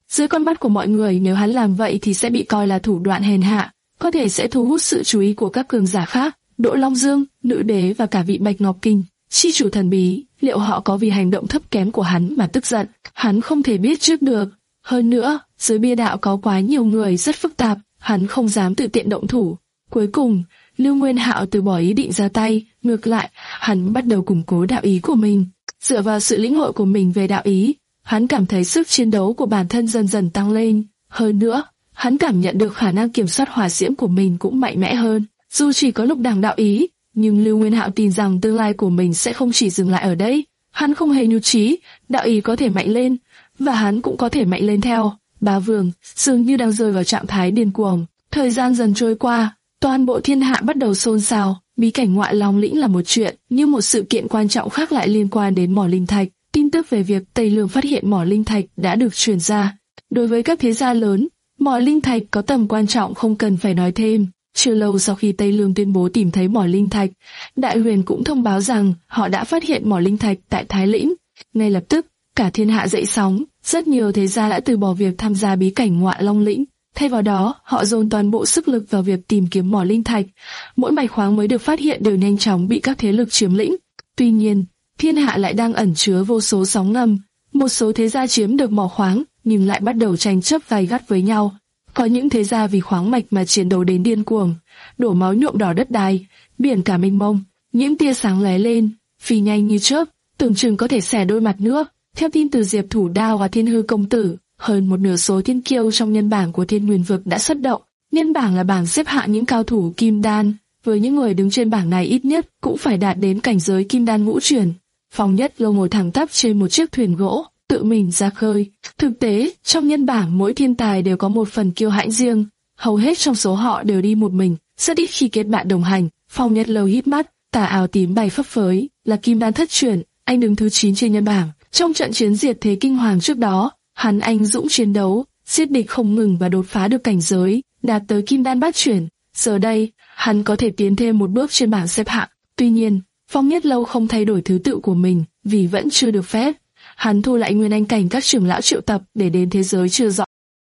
Dưới con mắt của mọi người, nếu hắn làm vậy thì sẽ bị coi là thủ đoạn hèn hạ, có thể sẽ thu hút sự chú ý của các cường giả khác, Đỗ Long Dương, Nữ Đế và cả vị Bạch Ngọc Kinh, chi chủ thần bí. Liệu họ có vì hành động thấp kém của hắn mà tức giận? Hắn không thể biết trước được. Hơn nữa, dưới bia đạo có quá nhiều người rất phức tạp, hắn không dám tự tiện động thủ. Cuối cùng, Lưu Nguyên Hạo từ bỏ ý định ra tay, ngược lại, hắn bắt đầu củng cố đạo ý của mình. Dựa vào sự lĩnh hội của mình về đạo ý, hắn cảm thấy sức chiến đấu của bản thân dần dần tăng lên. Hơn nữa, hắn cảm nhận được khả năng kiểm soát hỏa diễm của mình cũng mạnh mẽ hơn. Dù chỉ có lục đẳng đạo ý, nhưng Lưu Nguyên Hạo tin rằng tương lai của mình sẽ không chỉ dừng lại ở đây. Hắn không hề nhu trí, đạo ý có thể mạnh lên, và hắn cũng có thể mạnh lên theo. Bá Vương dường như đang rơi vào trạng thái điên cuồng. Thời gian dần trôi qua, toàn bộ thiên hạ bắt đầu xôn xao. Bí cảnh Ngoại Long Lĩnh là một chuyện, nhưng một sự kiện quan trọng khác lại liên quan đến mỏ linh thạch. Tin tức về việc Tây Lương phát hiện mỏ linh thạch đã được truyền ra. Đối với các thế gia lớn, mỏ linh thạch có tầm quan trọng không cần phải nói thêm. Chưa lâu sau khi Tây Lương tuyên bố tìm thấy mỏ linh thạch, Đại Huyền cũng thông báo rằng họ đã phát hiện mỏ linh thạch tại Thái Lĩnh. Ngay lập tức, cả thiên hạ dậy sóng, rất nhiều thế gia đã từ bỏ việc tham gia bí cảnh Ngoại Long Lĩnh. Thay vào đó, họ dồn toàn bộ sức lực vào việc tìm kiếm mỏ linh thạch. Mỗi mạch khoáng mới được phát hiện đều nhanh chóng bị các thế lực chiếm lĩnh. Tuy nhiên, thiên hạ lại đang ẩn chứa vô số sóng ngầm. Một số thế gia chiếm được mỏ khoáng, nhưng lại bắt đầu tranh chấp gay gắt với nhau. Có những thế gia vì khoáng mạch mà chiến đấu đến điên cuồng, đổ máu nhuộm đỏ đất đai, biển cả mênh mông, những tia sáng lóe lên, phi nhanh như chớp, tưởng chừng có thể xẻ đôi mặt nước. Theo tin từ Diệp Thủ Đao và Thiên Hư công tử, hơn một nửa số thiên kiêu trong nhân bảng của Thiên Nguyên vực đã xuất động. Nhân bảng là bảng xếp hạng những cao thủ kim đan, với những người đứng trên bảng này ít nhất cũng phải đạt đến cảnh giới kim đan ngũ chuyển. Phong Nhất Lâu ngồi thẳng tắp trên một chiếc thuyền gỗ, tự mình ra khơi. Thực tế, trong nhân bảng mỗi thiên tài đều có một phần kiêu hãnh riêng, hầu hết trong số họ đều đi một mình, rất ít khi kết bạn đồng hành. Phong Nhất Lâu híp mắt, tà áo tím bay phấp phới, là kim đan thất chuyển, anh đứng thứ chín trên nhân bảng. Trong trận chiến diệt thế kinh hoàng trước đó, hắn anh dũng chiến đấu, giết địch không ngừng và đột phá được cảnh giới, đạt tới kim đan bát chuyển. Giờ đây, hắn có thể tiến thêm một bước trên bảng xếp hạng. Tuy nhiên, Phong Nhất Lâu không thay đổi thứ tự của mình, vì vẫn chưa được phép. Hắn thu lại nguyên anh cảnh các trưởng lão triệu tập để đến thế giới chưa rõ.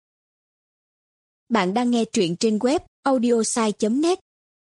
Bạn đang nghe truyện trên web audiosai chấm net.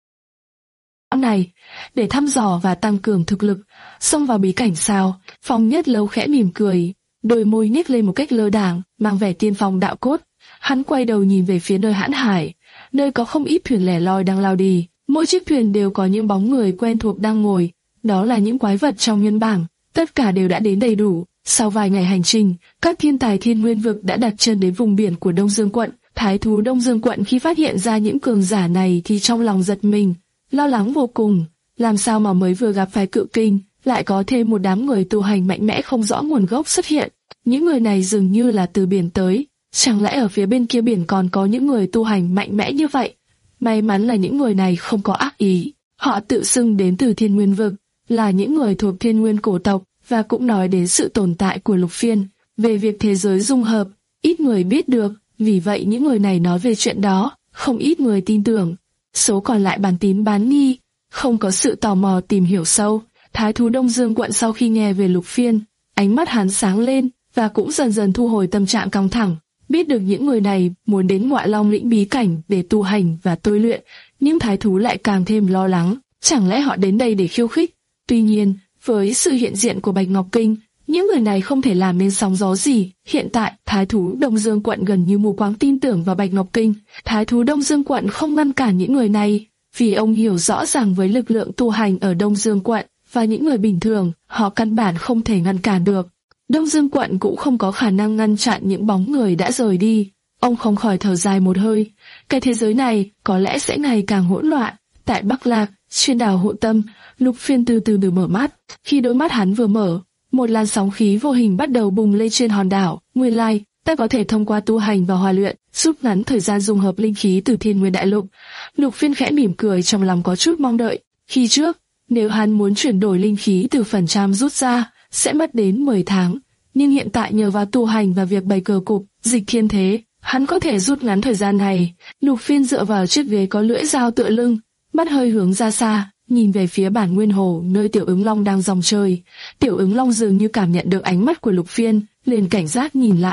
Này, để thăm dò và tăng cường thực lực, xông vào bí cảnh sao? Phong Nhất Lâu khẽ mỉm cười, đôi môi nhếch lên một cách lơ đãng, mang vẻ tiên phong đạo cốt. Hắn quay đầu nhìn về phía nơi hãn hải, nơi có không ít thuyền lẻ loi đang lao đi. Mỗi chiếc thuyền đều có những bóng người quen thuộc đang ngồi, đó là những quái vật trong nhân bảng. Tất cả đều đã đến đầy đủ. Sau vài ngày hành trình, các thiên tài Thiên Nguyên vực đã đặt chân đến vùng biển của Đông Dương quận. Thái thú Đông Dương quận khi phát hiện ra những cường giả này thì trong lòng giật mình, lo lắng vô cùng. Làm sao mà mới vừa gặp phải cự kinh, lại có thêm một đám người tu hành mạnh mẽ không rõ nguồn gốc xuất hiện. Những người này dường như là từ biển tới. Chẳng lẽ ở phía bên kia biển còn có những người tu hành mạnh mẽ như vậy? May mắn là những người này không có ác ý. Họ tự xưng đến từ Thiên Nguyên vực, là những người thuộc Thiên Nguyên cổ tộc, và cũng nói đến sự tồn tại của Lục Phiên. Về việc thế giới dung hợp, ít người biết được, vì vậy những người này nói về chuyện đó, không ít người tin tưởng. Số còn lại bán tín bán nghi, không có sự tò mò tìm hiểu sâu. Thái thú Đông Dương quận sau khi nghe về Lục Phiên, ánh mắt hắn sáng lên, và cũng dần dần thu hồi tâm trạng căng thẳng. Biết được những người này muốn đến Ngoại Long Lĩnh bí cảnh để tu hành và tôi luyện, nhưng thái thú lại càng thêm lo lắng. Chẳng lẽ họ đến đây để khiêu khích? Tuy nhiên, với sự hiện diện của Bạch Ngọc Kinh, những người này không thể làm nên sóng gió gì. Hiện tại, Thái thú Đông Dương quận gần như mù quáng tin tưởng vào Bạch Ngọc Kinh. Thái thú Đông Dương quận không ngăn cản những người này, vì ông hiểu rõ ràng với lực lượng tu hành ở Đông Dương quận và những người bình thường, họ căn bản không thể ngăn cản được. Đông Dương quận cũng không có khả năng ngăn chặn những bóng người đã rời đi. Ông không khỏi thở dài một hơi. Cái thế giới này có lẽ sẽ ngày càng hỗn loạn. Tại Bắc Lạc, trên đảo Hộ Tâm, Lục Phiên từ từ từ mở mắt. Khi đôi mắt hắn vừa mở, một làn sóng khí vô hình bắt đầu bùng lên trên hòn đảo. Nguyên lai, ta có thể thông qua tu hành và hòa luyện, rút ngắn thời gian dung hợp linh khí từ Thiên Nguyên đại lục. Lục Phiên khẽ mỉm cười, trong lòng có chút mong đợi. Khi trước, nếu hắn muốn chuyển đổi linh khí từ phần trăm rút ra, sẽ mất đến mười tháng. Nhưng hiện tại nhờ vào tu hành và việc bày cờ cục, dịch thiên thế, hắn có thể rút ngắn thời gian này. Lục Phiên dựa vào chiếc ghế có lưỡi dao tựa lưng, mắt hơi hướng ra xa, nhìn về phía bản nguyên hồ nơi Tiểu Ứng Long đang dòng chơi. Tiểu Ứng Long dường như cảm nhận được ánh mắt của Lục Phiên, liền cảnh giác nhìn lại.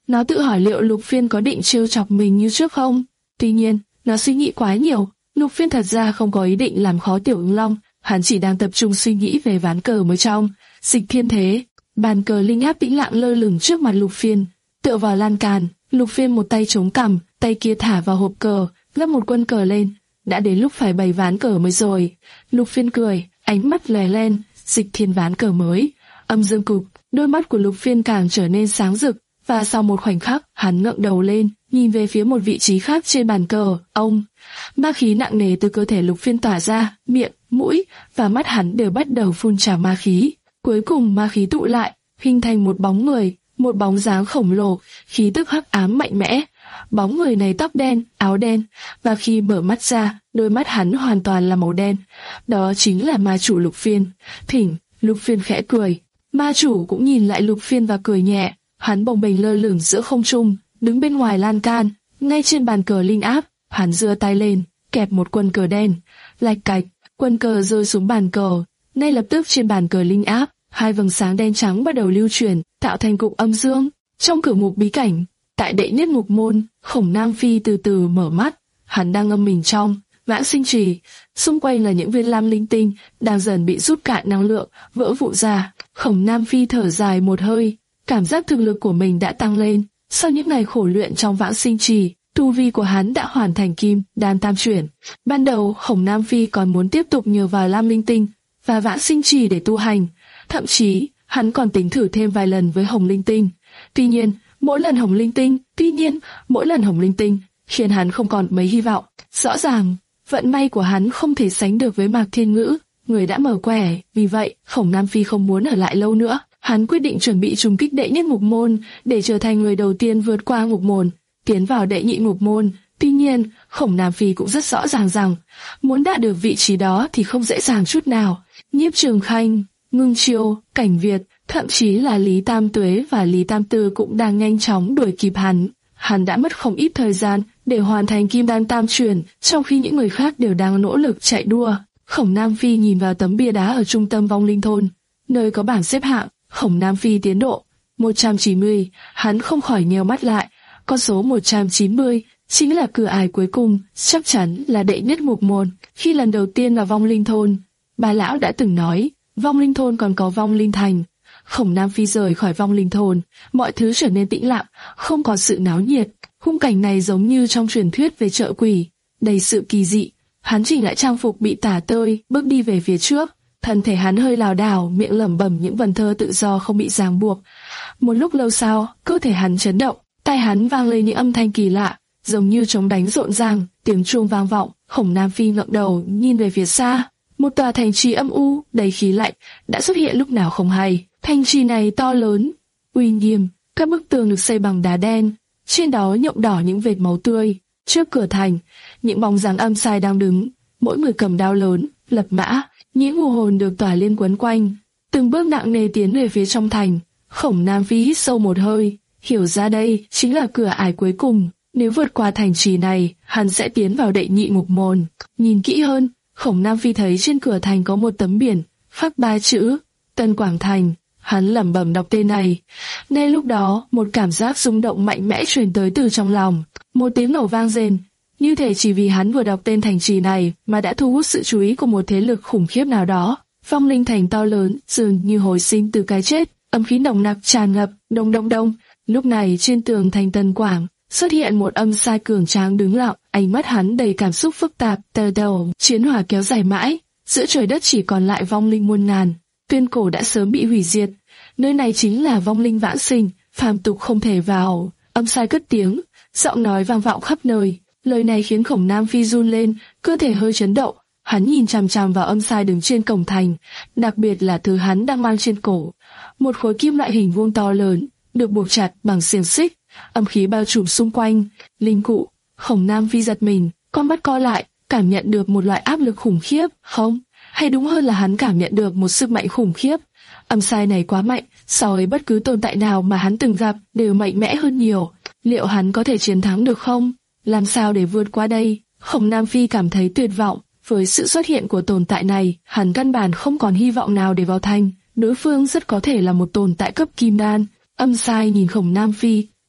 Nó tự hỏi liệu Lục Phiên có định trêu chọc mình như trước không. Tuy nhiên, nó suy nghĩ quá nhiều. Lục Phiên thật ra không có ý định làm khó Tiểu Ưng Long, hắn chỉ đang tập trung suy nghĩ về ván cờ mới trong Dịch Thiên Thế. Bàn cờ linh áp tĩnh lặng lơ lửng trước mặt Lục Phiên, tựa vào lan can. Lục Phiên một tay chống cằm, tay kia thả vào hộp cờ, gấp một quân cờ lên. Đã đến lúc phải bày ván cờ mới rồi. Lục Phiên cười, ánh mắt lóe lên. Dịch Thiên ván cờ mới, âm dương cục. Đôi mắt của Lục Phiên càng trở nên sáng rực, và sau một khoảnh khắc, hắn ngẩng đầu lên, nhìn về phía một vị trí khác trên bàn cờ. Ông, ma khí nặng nề từ cơ thể Lục Phiên tỏa ra, miệng, mũi và mắt hắn đều bắt đầu phun trào ma khí. Cuối cùng ma khí tụ lại, hình thành một bóng người, một bóng dáng khổng lồ, khí tức hắc ám mạnh mẽ. Bóng người này tóc đen, áo đen, và khi mở mắt ra, đôi mắt hắn hoàn toàn là màu đen. Đó chính là ma chủ Lục Phiên. Thỉnh, Lục Phiên khẽ cười. Ma chủ cũng nhìn lại Lục Phiên và cười nhẹ. Hắn bồng bềnh lơ lửng giữa không trung, đứng bên ngoài lan can, ngay trên bàn cờ linh áp. Hắn giơ tay lên, kẹp một quân cờ đen. Lạch cạch, quân cờ rơi xuống bàn cờ. Ngay lập tức trên bàn cờ linh áp, hai vầng sáng đen trắng bắt đầu lưu chuyển, tạo thành cục âm dương. Trong cửu ngục bí cảnh, tại đệ nhất ngục môn, Khổng Nam Phi từ từ mở mắt. Hắn đang ngâm mình trong vãng sinh trì, xung quanh là những viên lam linh tinh đang dần bị rút cạn năng lượng, vỡ vụn ra. Khổng Nam Phi thở dài một hơi, cảm giác thực lực của mình đã tăng lên. Sau những ngày khổ luyện trong vãng sinh trì, tu vi của hắn đã hoàn thành kim đan tam chuyển. Ban đầu Khổng Nam Phi còn muốn tiếp tục nhờ vào lam linh tinh và vãng sinh trì để tu hành, thậm chí hắn còn tính thử thêm vài lần với hồng linh tinh. Tuy nhiên, mỗi lần hồng linh tinh, tuy nhiên mỗi lần hồng linh tinh khiến hắn không còn mấy hy vọng. Rõ ràng, vận may của hắn không thể sánh được với Mạc Thiên Ngữ, người đã mở quẻ. Vì vậy, Khổng Nam Phi không muốn ở lại lâu nữa. Hắn quyết định chuẩn bị trùng kích đệ nhất ngục môn để trở thành người đầu tiên vượt qua ngục môn, tiến vào đệ nhị ngục môn. Tuy nhiên, Khổng Nam Phi cũng rất rõ ràng rằng muốn đạt được vị trí đó thì không dễ dàng chút nào. Nhiếp Trường Khanh, Ngưng Chiêu, Cảnh Việt, thậm chí là Lý Tam Tuế và Lý Tam Tư cũng đang nhanh chóng đuổi kịp hắn. Hắn đã mất không ít thời gian để hoàn thành kim đan tam chuyển, trong khi những người khác đều đang nỗ lực chạy đua. Khổng Nam Phi nhìn vào tấm bia đá ở trung tâm vong linh thôn, nơi có bảng xếp hạng. Khổng Nam Phi tiến độ một trăm chín mươi, hắn không khỏi nheo mắt lại. Con số một trăm chín mươi chính là cửa ải cuối cùng, chắc chắn là đệ nhất ngục môn. Khi lần đầu tiên vào vong linh thôn, bà lão đã từng nói, vong linh thôn còn có vong linh thành. Khổng Nam Phi rời khỏi vong linh thôn, mọi thứ trở nên tĩnh lặng, không có sự náo nhiệt. Khung cảnh này giống như trong truyền thuyết về chợ quỷ, đầy sự kỳ dị. Hắn chỉnh lại trang phục bị tả tơi, bước đi về phía trước. Thân thể hắn hơi lảo đảo, miệng lẩm bẩm những vần thơ tự do không bị ràng buộc. Một lúc lâu sau, cơ thể hắn chấn động, tai hắn vang lên những âm thanh kỳ lạ, giống như trống đánh rộn ràng, tiếng chuông vang vọng. Khổng Nam Phi ngẩng đầu, nhìn về phía xa. Một tòa thành trì âm u, đầy khí lạnh, đã xuất hiện lúc nào không hay. Thành trì này to lớn, uy nghiêm, các bức tường được xây bằng đá đen, trên đó nhuộm đỏ những vệt máu tươi. Trước cửa thành, những bóng dáng âm sai đang đứng, mỗi người cầm đao lớn, lập mã. Những ngũ hồn được tỏa liên quấn quanh, từng bước nặng nề tiến về phía trong thành. Khổng Nam Phi hít sâu một hơi, hiểu ra đây chính là cửa ải cuối cùng. Nếu vượt qua thành trì này, hắn sẽ tiến vào đệ nhị ngục môn. Nhìn kỹ hơn, Khổng Nam Phi thấy trên cửa thành có một tấm biển, khắc ba chữ Tân Quảng Thành. Hắn lẩm bẩm đọc tên này. Ngay lúc đó, một cảm giác rung động mạnh mẽ truyền tới từ trong lòng. Một tiếng nổ vang rền, như thể chỉ vì hắn vừa đọc tên thành trì này mà đã thu hút sự chú ý của một thế lực khủng khiếp nào đó. Vong linh thành to lớn, dường như hồi sinh từ cái chết, âm khí nồng nặc tràn ngập, đông đông đông. Lúc này trên tường thành Tân Quảng xuất hiện một âm sai cường tráng đứng lặng, ánh mắt hắn đầy cảm xúc phức tạp. Từ đầu chiến hỏa kéo dài mãi, giữa trời đất chỉ còn lại vong linh muôn ngàn. Tuyên cổ đã sớm bị hủy diệt, nơi này chính là vong linh vãng sinh, phàm tục không thể vào. Âm sai cất tiếng, giọng nói vang vọng khắp nơi. Lời này khiến Khổng Nam Phi run lên, cơ thể hơi chấn động. Hắn nhìn chằm chằm vào âm sai đứng trên cổng thành, đặc biệt là thứ hắn đang mang trên cổ, một khối kim loại hình vuông to lớn, được buộc chặt bằng xiềng xích. Âm khí bao trùm xung quanh. Linh cụ. Khổng Nam Phi giật mình, con mắt co lại, cảm nhận được một loại áp lực khủng khiếp. Không, hay đúng hơn là hắn cảm nhận được một sức mạnh khủng khiếp. Âm sai này quá mạnh, so với bất cứ tồn tại nào mà hắn từng gặp đều mạnh mẽ hơn nhiều. Liệu hắn có thể chiến thắng được không? Làm sao để vượt qua đây? Khổng Nam Phi cảm thấy tuyệt vọng. Với sự xuất hiện của tồn tại này, hắn căn bản không còn hy vọng nào để vào thành. Đối phương rất có thể là một tồn tại cấp kim đan. Âm sai nhìn Khổng Nam Phi,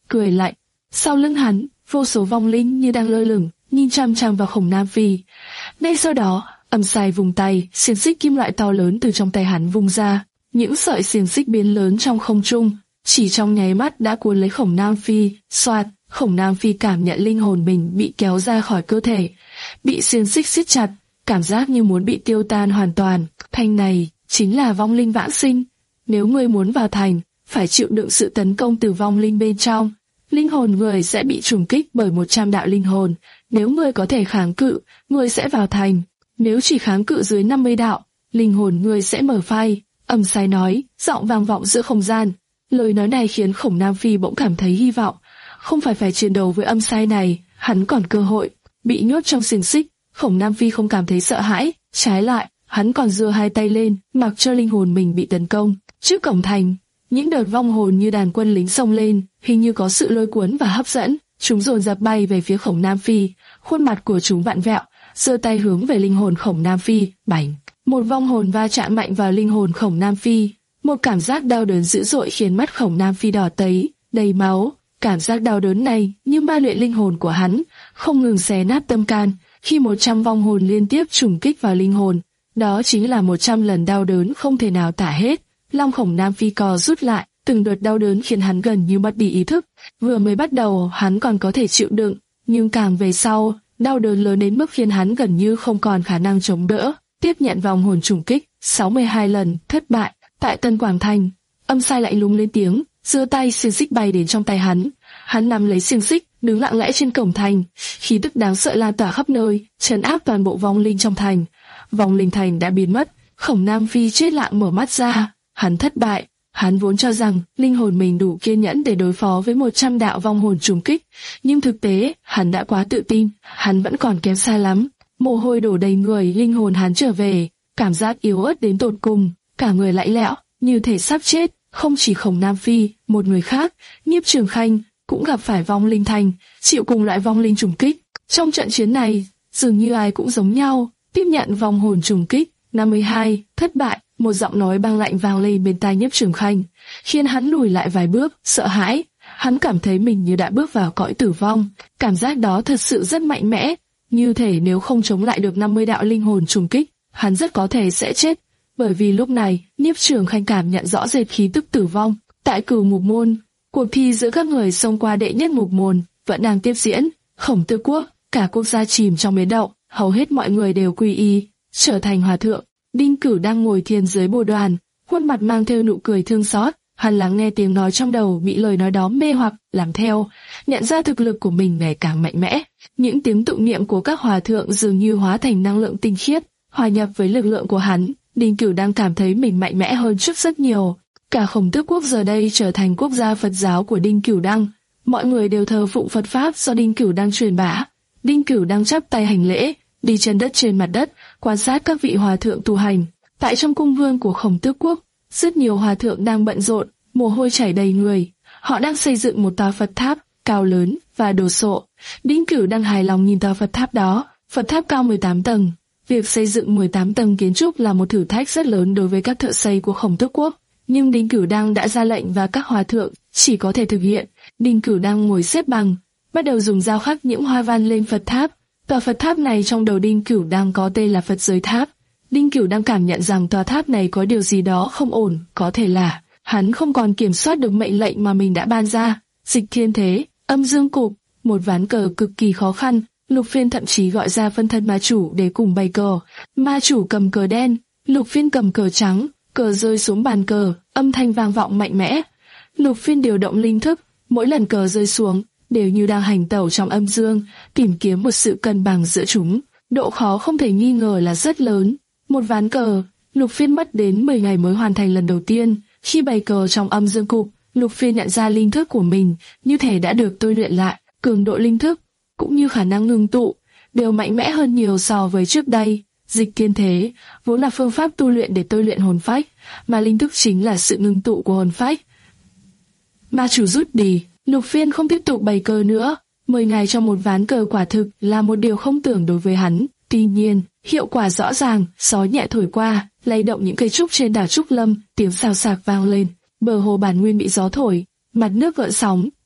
cười lạnh. Sau lưng hắn, vô số vong linh như đang lơ lửng, nhìn chăm chăm vào Khổng Nam Phi. Ngay sau đó, Âm Sai vùng tay, xiềng xích kim loại to lớn từ trong tay hắn vung ra. Những sợi xiềng xích biến lớn trong không trung, chỉ trong nháy mắt đã cuốn lấy Khổng Nam Phi. Soạt, Khổng Nam Phi cảm nhận linh hồn mình bị kéo ra khỏi cơ thể, bị xiềng xích siết chặt, cảm giác như muốn bị tiêu tan hoàn toàn. Thành này chính là vong linh vãng sinh. Nếu ngươi muốn vào thành, phải chịu đựng sự tấn công từ vong linh bên trong. Linh hồn người sẽ bị trùng kích bởi một trăm đạo linh hồn. Nếu ngươi có thể kháng cự, ngươi sẽ vào thành. Nếu chỉ kháng cự dưới năm mươi đạo, linh hồn ngươi sẽ mở phai. Âm Sai nói, giọng vang vọng giữa không gian. Lời nói này khiến Khổng Nam Phi bỗng cảm thấy hy vọng. Không phải phải chiến đấu với Âm Sai này, hắn còn cơ hội. Bị nhốt trong xiềng xích, Khổng Nam Phi không cảm thấy sợ hãi. Trái lại, hắn còn giơ hai tay lên, mặc cho linh hồn mình bị tấn công. Trước cổng thành, những đợt vong hồn như đàn quân lính xông lên, hình như có sự lôi cuốn và hấp dẫn. Chúng dồn dập bay về phía Khổng Nam Phi, khuôn mặt của chúng vặn vẹo, giơ tay hướng về linh hồn Khổng Nam Phi. Bành! Một vong hồn va chạm mạnh vào linh hồn Khổng Nam Phi. Một cảm giác đau đớn dữ dội khiến mắt Khổng Nam Phi đỏ tấy, đầy máu. Cảm giác đau đớn này như ma luyện linh hồn của hắn, không ngừng xé nát tâm can. Khi một trăm vong hồn liên tiếp trùng kích vào linh hồn, đó chính là một trăm lần đau đớn không thể nào tả hết. Long Khổng Nam Phi co rút lại, từng đợt đau đớn khiến hắn gần như mất đi ý thức. Vừa mới bắt đầu hắn còn có thể chịu đựng, nhưng càng về sau, đau đớn lớn đến mức khiến hắn gần như không còn khả năng chống đỡ. Tiếp nhận vong hồn trùng kích, sáu mươi hai lần, thất bại. Tại Tân Quảng Thành, Âm Sai lạnh lùng lên tiếng, giơ tay xiềng xích bay đến trong tay hắn. Hắn nắm lấy xiềng xích, đứng lặng lẽ trên cổng thành, khí tức đáng sợ lan tỏa khắp nơi, trấn áp toàn bộ vong linh trong thành. Vong linh thành đã biến mất, Khổng Nam Phi chết lặng mở mắt ra. Hắn thất bại. Hắn vốn cho rằng linh hồn mình đủ kiên nhẫn để đối phó với một trăm đạo vong hồn trùng kích, nhưng thực tế hắn đã quá tự tin, hắn vẫn còn kém xa lắm. Mồ hôi đổ đầy người, linh hồn hắn trở về, cảm giác yếu ớt đến tột cùng, cả người lạnh lẽo, như thể sắp chết. Không chỉ Khổng Nam Phi, một người khác, Nhiếp Trường Khanh, cũng gặp phải vong linh thành, chịu cùng loại vong linh trùng kích. Trong trận chiến này, dường như ai cũng giống nhau, tiếp nhận vong hồn trùng kích. năm mươi hai, thất bại. Một giọng nói băng lạnh vang lên bên tai Nhiếp Trường Khanh, khiến hắn lùi lại vài bước, sợ hãi. Hắn cảm thấy mình như đã bước vào cõi tử vong. Cảm giác đó thật sự rất mạnh mẽ, như thể nếu không chống lại được năm mươi đạo linh hồn trùng kích, hắn rất có thể sẽ chết. Bởi vì lúc này, Nhiếp Trường Khanh cảm nhận rõ rệt khí tức tử vong. Tại Cửu Mục Môn, cuộc thi giữa các người xông qua đệ nhất mục môn vẫn đang tiếp diễn. Khổng Tư Quốc, cả quốc gia chìm trong biến động, hầu hết mọi người đều quy y, trở thành hòa thượng. Đinh Cửu đang ngồi thiền dưới bồ đoàn, khuôn mặt mang theo nụ cười thương xót. Hắn lắng nghe tiếng nói trong đầu, bị lời nói đó mê hoặc, làm theo, nhận ra thực lực của mình ngày càng mạnh mẽ. Những tiếng tụng niệm của các hòa thượng dường như hóa thành năng lượng tinh khiết, hòa nhập với lực lượng của hắn. Đinh Cửu đang cảm thấy mình mạnh mẽ hơn trước rất nhiều. Cả Khổng Tước Quốc giờ đây trở thành quốc gia Phật giáo của Đinh Cửu Đăng. Mọi người đều thờ phụng Phật pháp do Đinh Cửu Đăng truyền bá. Đinh Cửu Đăng chắp tay hành lễ, đi chân đất trên mặt đất, quan sát các vị hòa thượng tu hành. Tại trong cung vương của Khổng Tước Quốc, rất nhiều hòa thượng đang bận rộn, mồ hôi chảy đầy người. Họ đang xây dựng một tòa Phật tháp cao lớn và đồ sộ. Đinh Cửu đang hài lòng nhìn tòa Phật tháp đó. Phật tháp cao mười tám tầng. Việc xây dựng mười tám tầng kiến trúc là một thử thách rất lớn đối với các thợ xây của Khổng Tước Quốc. Nhưng Đinh Cửu Đăng đã ra lệnh và các hòa thượng chỉ có thể thực hiện. Đinh Cửu Đăng ngồi xếp bằng, bắt đầu dùng dao khắc những hoa văn lên Phật tháp. Tòa Phật tháp này trong đầu Đinh Cửu Đăng có tên là Phật Giới Tháp. Đinh Cửu Đăng cảm nhận rằng tòa tháp này có điều gì đó không ổn, có thể là hắn không còn kiểm soát được mệnh lệnh mà mình đã ban ra. Dịch thiên thế, âm dương cục, một ván cờ cực kỳ khó khăn. Lục Phiên thậm chí gọi ra phân thân ma chủ để cùng bày cờ. Ma chủ cầm cờ đen, Lục Phiên cầm cờ trắng, cờ rơi xuống bàn cờ, âm thanh vang vọng mạnh mẽ. Lục Phiên điều động linh thức, mỗi lần cờ rơi xuống đều như đang hành tẩu trong âm dương, tìm kiếm một sự cân bằng giữa chúng. Độ khó không thể nghi ngờ là rất lớn. Một ván cờ, Lục Phiên mất đến mười ngày mới hoàn thành lần đầu tiên. Khi bày cờ trong âm dương cục, Lục Phiên nhận ra linh thức của mình như thể đã được tôi luyện lại, cường độ linh thức cũng như khả năng ngưng tụ đều mạnh mẽ hơn nhiều so với trước đây. Dịch thiên thế vốn là phương pháp tu luyện để tôi luyện hồn phách, mà linh thức chính là sự ngưng tụ của hồn phách. Ma chủ rút đi, Lục Phiên không tiếp tục bày cờ nữa. Mười ngày trong một ván cờ quả thực là một điều không tưởng đối với hắn. Tuy nhiên, hiệu quả rõ ràng, gió nhẹ thổi qua, lay động những cây trúc trên đảo Trúc Lâm, tiếng xào xạc vang lên. Bờ hồ Bản Nguyên bị gió thổi, mặt nước gợn sóng,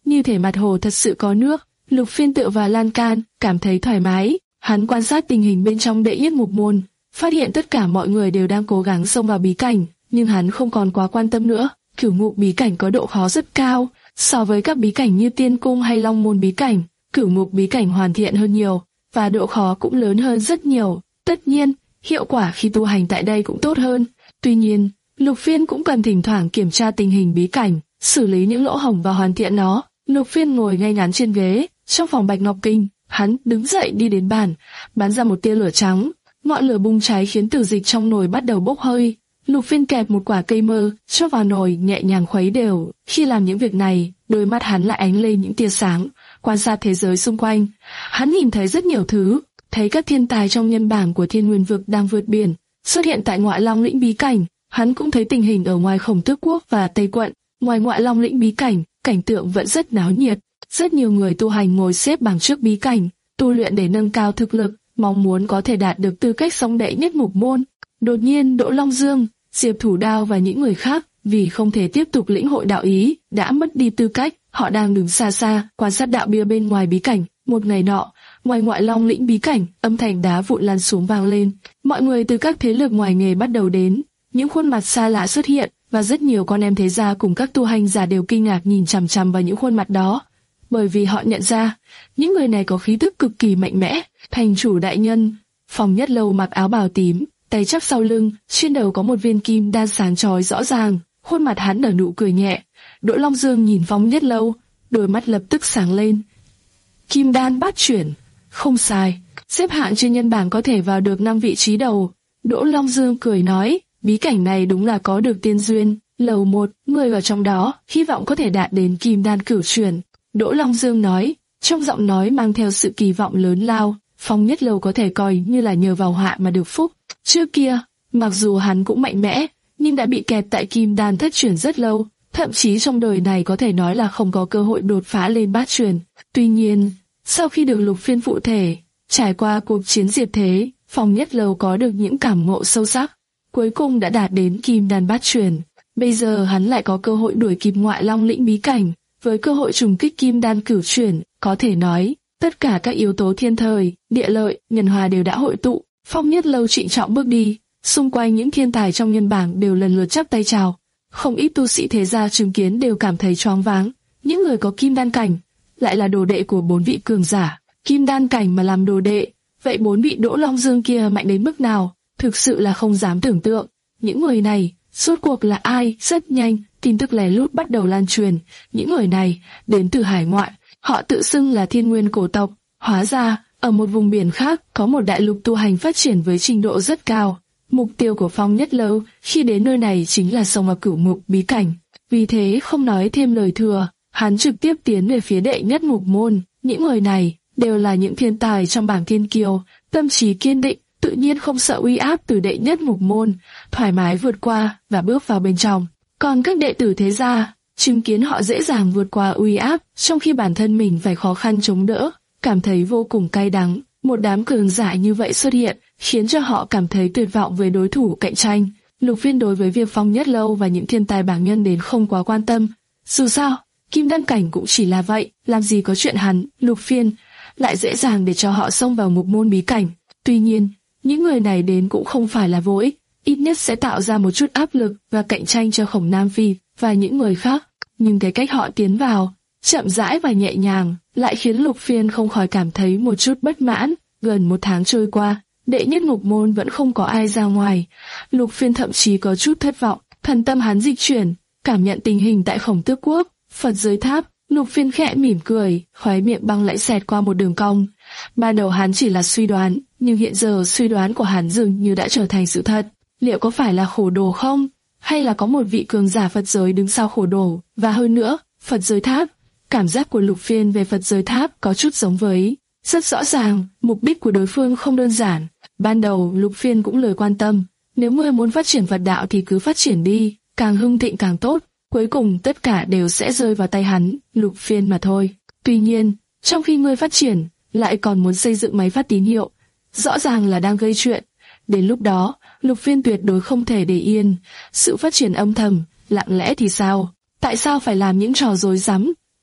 như thể mặt hồ thật sự có nước. Lục Phiên tựa vào lan can, cảm thấy thoải mái. Hắn quan sát tình hình bên trong đệ nhất ngục môn, phát hiện tất cả mọi người đều đang cố gắng xông vào bí cảnh, nhưng hắn không còn quá quan tâm nữa. Cửu ngục bí cảnh có độ khó rất cao, so với các bí cảnh như Tiên Cung hay Long Môn bí cảnh, Cửu ngục bí cảnh hoàn thiện hơn nhiều, và độ khó cũng lớn hơn rất nhiều. Tất nhiên, hiệu quả khi tu hành tại đây cũng tốt hơn. Tuy nhiên, Lục Phiên cũng cần thỉnh thoảng kiểm tra tình hình bí cảnh, xử lý những lỗ hổng và hoàn thiện nó. Lục Phiên ngồi ngay ngắn trên ghế, trong phòng Bạch Ngọc Kinh, hắn đứng dậy đi đến bàn, bắn ra một tia lửa trắng. Ngọn lửa bùng cháy khiến tử dịch trong nồi bắt đầu bốc hơi. Lục Phiên kẹp một quả cây mơ, cho vào nồi nhẹ nhàng khuấy đều. Khi làm những việc này, đôi mắt hắn lại ánh lên những tia sáng, quan sát thế giới xung quanh. Hắn nhìn thấy rất nhiều thứ, thấy các thiên tài trong nhân bảng của Thiên Nguyên vực đang vượt biển, xuất hiện tại Ngoại Long lĩnh bí cảnh. Hắn cũng thấy tình hình ở ngoài Khổng Tước quốc và Tây quận. Ngoài Ngoại Long lĩnh bí cảnh, cảnh tượng vẫn rất náo nhiệt. Rất nhiều người tu hành ngồi xếp bằng trước bí cảnh, tu luyện để nâng cao thực lực, mong muốn có thể đạt được tư cách xông đệ nhất ngục môn. Đột nhiên Đỗ Long Dương, Diệp Thủ Đao và những người khác, vì không thể tiếp tục lĩnh hội đạo ý, đã mất đi tư cách. Họ đang đứng xa xa, quan sát đạo bia bên ngoài bí cảnh. Một ngày nọ, ngoài Ngoại Long lĩnh bí cảnh, âm thanh đá vụn lăn xuống vang lên. Mọi người từ các thế lực ngoài nghề bắt đầu đến. Những khuôn mặt xa lạ xuất hiện, và rất nhiều con em thế gia cùng các tu hành giả đều kinh ngạc nhìn chằm chằm vào những khuôn mặt đó, bởi vì họ nhận ra những người này có khí tức cực kỳ mạnh mẽ. Thành chủ đại nhân Phong Nhất Lâu mặc áo bào tím, tay chắp sau lưng, trên đầu có một viên kim đan sáng chói rõ ràng, khuôn mặt hắn nở nụ cười nhẹ. Đỗ Long Dương nhìn Phong Nhất Lâu, đôi mắt lập tức sáng lên. Kim đan bát chuyển, không sai, xếp hạng trên nhân bảng có thể vào được năm vị trí đầu. Đỗ Long Dương cười nói, bí cảnh này đúng là có được tiên duyên. Lầu một, người vào trong đó, hy vọng có thể đạt đến kim đan cửu chuyển. Đỗ Long Dương nói, trong giọng nói mang theo sự kỳ vọng lớn lao. Phong Nhất Lâu có thể coi như là nhờ vào họa mà được phúc. Trước kia, mặc dù hắn cũng mạnh mẽ, nhưng đã bị kẹt tại kim đan thất chuyển rất lâu, thậm chí trong đời này có thể nói là không có cơ hội đột phá lên bát chuyển. Tuy nhiên, sau khi được Lục Phiên phụ thể, trải qua cuộc chiến diệt thế, Phong Nhất Lâu có được những cảm ngộ sâu sắc, cuối cùng đã đạt đến kim đan bát chuyển. Bây giờ hắn lại có cơ hội đuổi kịp Ngoại Long lĩnh bí cảnh, với cơ hội trùng kích kim đan cửu chuyển. Có thể nói, tất cả các yếu tố thiên thời, địa lợi, nhân hòa đều đã hội tụ. Phong Nhất Lâu trịnh trọng bước đi, xung quanh những thiên tài trong nhân bảng đều lần lượt chắp tay chào. Không ít tu sĩ thế gia chứng kiến đều cảm thấy choáng váng. Những người có kim đan cảnh lại là đồ đệ của bốn vị cường giả. Kim đan cảnh mà làm đồ đệ, vậy bốn vị Đỗ Long Dương kia mạnh đến mức nào? Thực sự là không dám tưởng tượng. Những người này rốt cuộc là ai? Rất nhanh, tin tức lén lút bắt đầu lan truyền. Những người này đến từ hải ngoại, họ tự xưng là Thiên Nguyên cổ tộc. Hóa ra, ở một vùng biển khác có một đại lục tu hành phát triển với trình độ rất cao. Mục tiêu của Phong Nhất Lâu khi đến nơi này chính là xông vào cửu ngục bí cảnh. Vì thế không nói thêm lời thừa, hắn trực tiếp tiến về phía đệ nhất ngục môn. Những người này đều là những thiên tài trong bảng thiên kiêu, tâm trí kiên định, tự nhiên không sợ uy áp từ đệ nhất ngục môn, thoải mái vượt qua và bước vào bên trong. Còn các đệ tử thế gia, chứng kiến họ dễ dàng vượt qua uy áp, trong khi bản thân mình phải khó khăn chống đỡ, cảm thấy vô cùng cay đắng. Một đám cường giả như vậy xuất hiện, khiến cho họ cảm thấy tuyệt vọng về đối thủ cạnh tranh. Lục Phiên đối với việc Phong Nhất Lâu và những thiên tài bảng nhân đến không quá quan tâm. Dù sao, kim đan cảnh cũng chỉ là vậy, làm gì có chuyện hắn, Lục Phiên, lại dễ dàng để cho họ xông vào ngục môn bí cảnh. Tuy nhiên, những người này đến cũng không phải là vô ích, ít nhất sẽ tạo ra một chút áp lực và cạnh tranh cho Khổng Nam Phi và những người khác. Nhưng cái cách họ tiến vào, chậm rãi và nhẹ nhàng, lại khiến Lục Phiên không khỏi cảm thấy một chút bất mãn. Gần một tháng trôi qua, đệ nhất ngục môn vẫn không có ai ra ngoài. Lục Phiên thậm chí có chút thất vọng. Thần tâm hắn dịch chuyển, cảm nhận tình hình tại Khổng Tước quốc, Phật giới tháp. Lục Phiên khẽ mỉm cười, khóe miệng băng lãnh xẹt qua một đường cong. Ban đầu hắn chỉ là suy đoán, nhưng hiện giờ suy đoán của hắn dường như đã trở thành sự thật. Liệu có phải là khổ đồ không? Hay là có một vị cường giả Phật giới đứng sau khổ đồ? Và hơn nữa, Phật giới tháp. Cảm giác của Lục Phiên về Phật giới tháp có chút giống với. Rất rõ ràng, mục đích của đối phương không đơn giản. Ban đầu Lục Phiên cũng lời quan tâm. Nếu ngươi muốn phát triển Phật đạo thì cứ phát triển đi, càng hưng thịnh càng tốt. Cuối cùng tất cả đều sẽ rơi vào tay hắn, Lục Phiên mà thôi. Tuy nhiên, trong khi ngươi phát triển, lại còn muốn xây dựng máy phát tín hiệu, rõ ràng là đang gây chuyện. Đến lúc đó, Lục Phiên tuyệt đối không thể để yên. Sự phát triển âm thầm, lặng lẽ thì sao? Tại sao phải làm những trò rối rắm?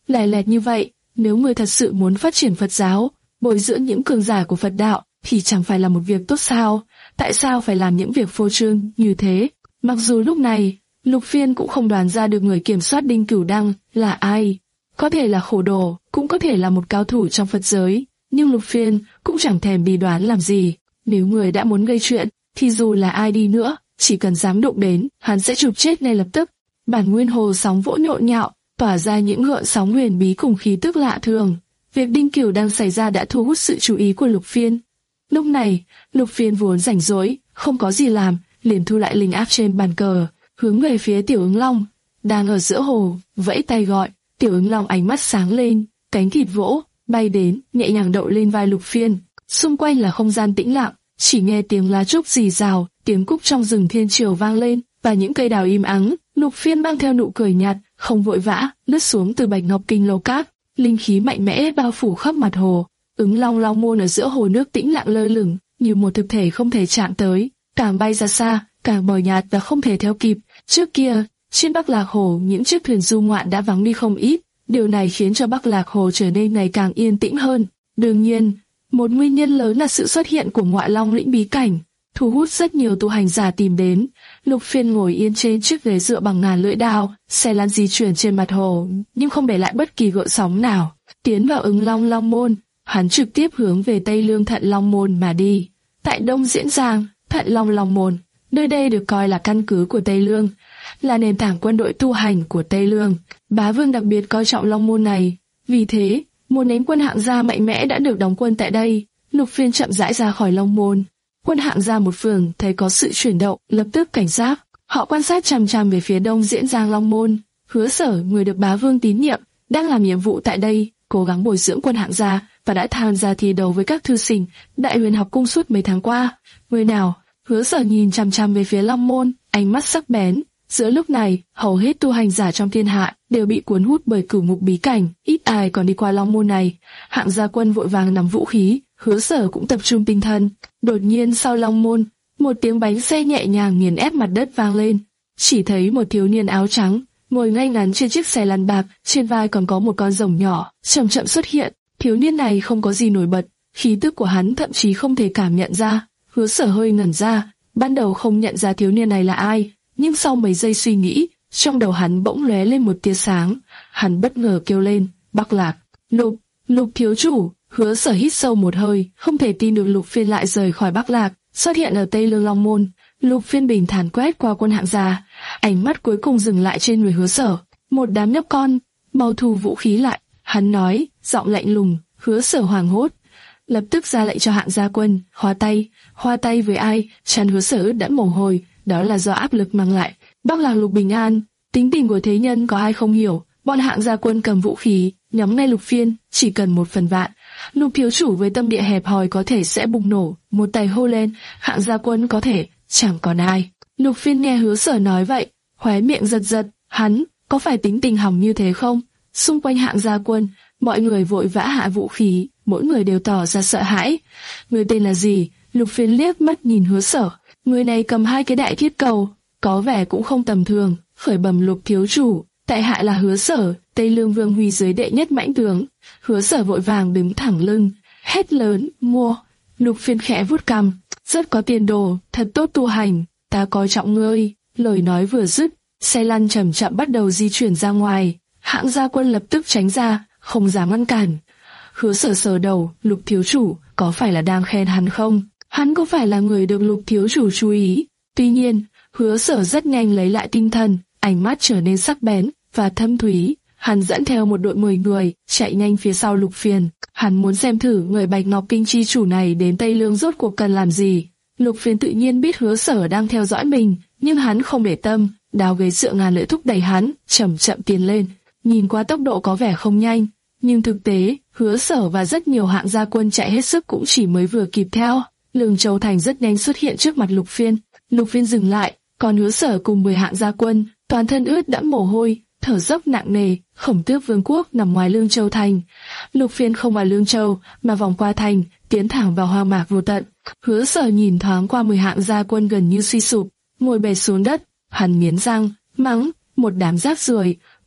lẻ lẹt như vậy. Nếu người thật sự muốn phát triển Phật giáo, bồi dưỡng những cường giả của Phật đạo, thì chẳng phải là một việc tốt sao? Tại sao phải làm những việc phô trương như thế? Mặc dù lúc này, Lục Phiên cũng không đoán ra được người kiểm soát Đinh Cửu Đăng là ai. Có thể là Khổ Đồ, cũng có thể là một cao thủ trong Phật giới, nhưng Lục Phiên cũng chẳng thèm bí đoán làm gì. Nếu người đã muốn gây chuyện, thì dù là ai đi nữa, chỉ cần dám đụng đến, hắn sẽ chụp chết ngay lập tức. Bản nguyên hồ sóng vỗ nhộn nhạo, tỏa ra những gợn sóng huyền bí cùng khí tức lạ thường. Việc Đinh Cửu đang xảy ra đã thu hút sự chú ý của Lục Phiên. Lúc này, Lục Phiên vốn rảnh rỗi, không có gì làm, liền thu lại linh áp trên bàn cờ, hướng về phía Tiểu Ứng Long, đang ở giữa hồ, vẫy tay gọi. Tiểu Ứng Long ánh mắt sáng lên, cánh thịt vỗ, bay đến, nhẹ nhàng đậu lên vai Lục Phiên. Xung quanh là không gian tĩnh lặng, chỉ nghe tiếng lá trúc rì rào, tiếng cúc trong rừng thiên triều vang lên, và những cây đào im ắng. Lục Phiên mang theo nụ cười nhạt, không vội vã, lướt xuống từ bạch ngọc kinh lô cát, linh khí mạnh mẽ bao phủ khắp mặt hồ. Ứng Long Long môn ở giữa hồ nước tĩnh lặng lơ lửng, như một thực thể không thể chạm tới, càng bay ra xa, càng mờ nhạt và không thể theo kịp. Trước kia, trên Bắc Lạc Hồ những chiếc thuyền du ngoạn đã vắng đi không ít, điều này khiến cho Bắc Lạc Hồ trở nên ngày càng yên tĩnh hơn. Đương nhiên, một nguyên nhân lớn là sự xuất hiện của Ngoại Long lĩnh bí cảnh, thu hút rất nhiều tu hành giả tìm đến. Lục Phiên ngồi yên trên chiếc ghế dựa bằng ngàn lưỡi đao, xe lăn di chuyển trên mặt hồ, nhưng không để lại bất kỳ gợn sóng nào. Tiến vào Ứng Long Long môn, hắn trực tiếp hướng về Tây Lương Thận Long môn mà đi. Tại Đông Diễn Giang, Thận Long Long môn, nơi đây được coi là căn cứ của Tây Lương, là nền tảng quân đội tu hành của Tây Lương. Bá Vương đặc biệt coi trọng Long môn này, vì thế, một nén quân hạng gia mạnh mẽ đã được đóng quân tại đây. Lục Phiên chậm rãi ra khỏi Long môn. Quân hạng gia một phường thấy có sự chuyển động, lập tức cảnh giác. Họ quan sát chằm chằm về phía Đông Diễn Giang Long môn. Hứa Sở, người được Bá Vương tín nhiệm, đang làm nhiệm vụ tại đây, cố gắng bồi dưỡng quân hạng gia và đã tham gia thi đấu với các thư sinh Đại Huyền học cung suốt mấy tháng qua. Người nào? Hứa Sở nhìn chằm chằm về phía Long môn, ánh mắt sắc bén. Giữa lúc này, hầu hết tu hành giả trong thiên hạ đều bị cuốn hút bởi cửu ngục bí cảnh, ít ai còn đi qua Long môn này. Hạng gia quân vội vàng nắm vũ khí, Hứa Sở cũng tập trung tinh thần. Đột nhiên sau Long môn, một tiếng bánh xe nhẹ nhàng nghiền ép mặt đất vang lên. Chỉ thấy một thiếu niên áo trắng ngồi ngay ngắn trên chiếc xe lăn bạc, trên vai còn có một con rồng nhỏ, chậm chậm xuất hiện. Thiếu niên này không có gì nổi bật, khí tức của hắn thậm chí không thể cảm nhận ra. Hứa Sở hơi ngẩn ra, ban đầu không nhận ra thiếu niên này là ai, nhưng sau mấy giây suy nghĩ, trong đầu hắn bỗng lóe lên một tia sáng. Hắn bất ngờ kêu lên, Bắc Lạc, Lục, Lục thiếu chủ. Hứa Sở hít sâu một hơi, không thể tin được Lục Phiên lại rời khỏi Bắc Lạc, xuất hiện ở Tây Lương Long môn. Lục Phiên bình thản quét qua quân hạng gia, ánh mắt cuối cùng dừng lại trên người Hứa Sở. Một đám nhóc con, mau thu vũ khí lại, hắn nói, giọng lạnh lùng. Hứa Sở hoảng hốt, lập tức ra lệnh cho hạng gia quân, hoa tay, hoa tay với ai? Trán Hứa Sở ướt đẫm mồ hôi, đó là do áp lực mang lại. Bắc Lạc Lục bình an, tính tình của thế nhân có ai không hiểu. Bọn hạng gia quân cầm vũ khí, nhắm ngay Lục Phiên, chỉ cần một phần vạn. Lục thiếu chủ với tâm địa hẹp hòi có thể sẽ bùng nổ, một tay hô lên, hạng gia quân có thể, chẳng còn ai. Lục Phiên nghe Hứa Sở nói vậy, khóe miệng giật giật, hắn, có phải tính tình hỏng như thế không? Xung quanh hạng gia quân, mọi người vội vã hạ vũ khí, mỗi người đều tỏ ra sợ hãi. Người tên là gì? Lục Phiên liếc mắt nhìn Hứa Sở, người này cầm hai cái đại thiết cầu, có vẻ cũng không tầm thường. Khởi bẩm Lục thiếu chủ, tại hạ là Hứa Sở, Tây Lương Vương Huy dưới đệ nhất mãnh tướng. Hứa Sở vội vàng đứng thẳng lưng, hét lớn, mua. Lục Phiên khẽ vuốt cằm, rất có tiền đồ, thật tốt tu hành, ta coi trọng ngươi. Lời nói vừa dứt, xe lăn chậm chậm bắt đầu di chuyển ra ngoài. Hạng gia quân lập tức tránh ra, không dám ngăn cản. Hứa Sở sờ đầu, Lục thiếu chủ, có phải là đang khen hắn không? Hắn có phải là người được Lục thiếu chủ chú ý? Tuy nhiên, Hứa Sở rất nhanh lấy lại tinh thần, ánh mắt trở nên sắc bén và thâm thúy. Hắn dẫn theo một đội mười người, chạy nhanh phía sau Lục Phiên. Hắn muốn xem thử người Bạch Ngọc Kinh chi chủ này đến Tây Lương rốt cuộc cần làm gì. Lục Phiên tự nhiên biết Hứa Sở đang theo dõi mình, nhưng hắn không để tâm, đào ghế dựa ngàn lưỡi thúc đẩy hắn, chậm chậm tiến lên. Nhìn qua tốc độ có vẻ không nhanh, nhưng thực tế, Hứa Sở và rất nhiều hạng gia quân chạy hết sức cũng chỉ mới vừa kịp theo. Lương Châu Thành rất nhanh xuất hiện trước mặt Lục Phiên. Lục Phiên dừng lại, còn Hứa Sở cùng mười hạng gia quân, toàn thân ướt đẫm mồ hôi, thở dốc nặng nề. Khổng Tước Vương quốc nằm ngoài Lương Châu Thành. Lục Phiên không vào Lương Châu, mà vòng qua thành, tiến thẳng vào hoang mạc vô tận. Hứa Sở nhìn thoáng qua mười hạng gia quân gần như suy sụp, ngồi bệt xuống đất, hắn nghiến răng, mắng, một đám rác rưởi,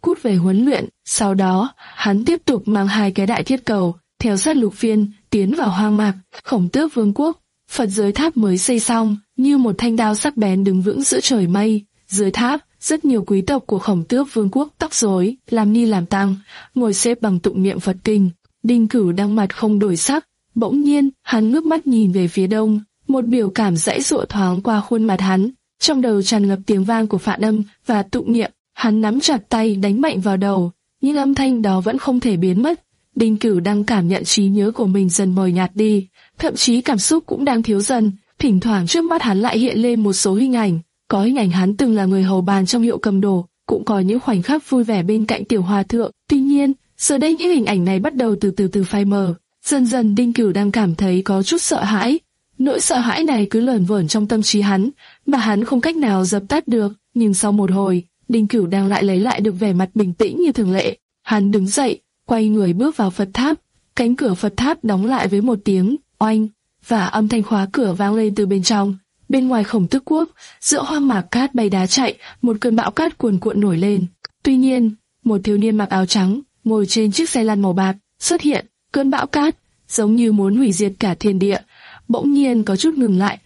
cút về huấn luyện. Sau đó, hắn tiếp tục mang hai cái đại thiết cầu, theo sát Lục Phiên, tiến vào hoang mạc, Khổng Tước Vương quốc. Phật giới tháp mới xây xong, như một thanh đao sắc bén đứng vững giữa trời mây. Dưới tháp, rất nhiều quý tộc của Khổng Tước Vương quốc tóc rối, làm ni làm tăng, ngồi xếp bằng tụng niệm Phật kinh. Đinh Cửu đang mặt không đổi sắc, bỗng nhiên, hắn ngước mắt nhìn về phía đông, một biểu cảm dãy dụa thoáng qua khuôn mặt hắn, trong đầu tràn ngập tiếng vang của phạn âm và tụng niệm. Hắn nắm chặt tay đánh mạnh vào đầu, nhưng âm thanh đó vẫn không thể biến mất. Đinh Cửu đang cảm nhận trí nhớ của mình dần mờ nhạt đi, thậm chí cảm xúc cũng đang thiếu dần. Thỉnh thoảng trước mắt hắn lại hiện lên một số hình ảnh, có hình ảnh hắn từng là người hầu bàn trong hiệu cầm đồ, cũng có những khoảnh khắc vui vẻ bên cạnh tiểu hòa thượng. Tuy nhiên, giờ đây những hình ảnh này bắt đầu từ từ từ phai mờ. Dần dần Đinh Cửu đang cảm thấy có chút sợ hãi. Nỗi sợ hãi này cứ lởn vởn trong tâm trí hắn, mà hắn không cách nào dập tắt được. Nhưng sau một hồi, Đinh Cửu đang lại lấy lại được vẻ mặt bình tĩnh như thường lệ. Hắn đứng dậy, quay người bước vào Phật tháp. Cánh cửa Phật tháp đóng lại với một tiếng oanh, và âm thanh khóa cửa vang lên từ bên trong. Bên ngoài Khổng Tước quốc, giữa hoang mạc cát bay đá chạy, một cơn bão cát cuồn cuộn nổi lên. Tuy nhiên, một thiếu niên mặc áo trắng, ngồi trên chiếc xe lăn màu bạc, xuất hiện. Cơn bão cát, giống như muốn hủy diệt cả thiên địa, bỗng nhiên có chút ngừng lại.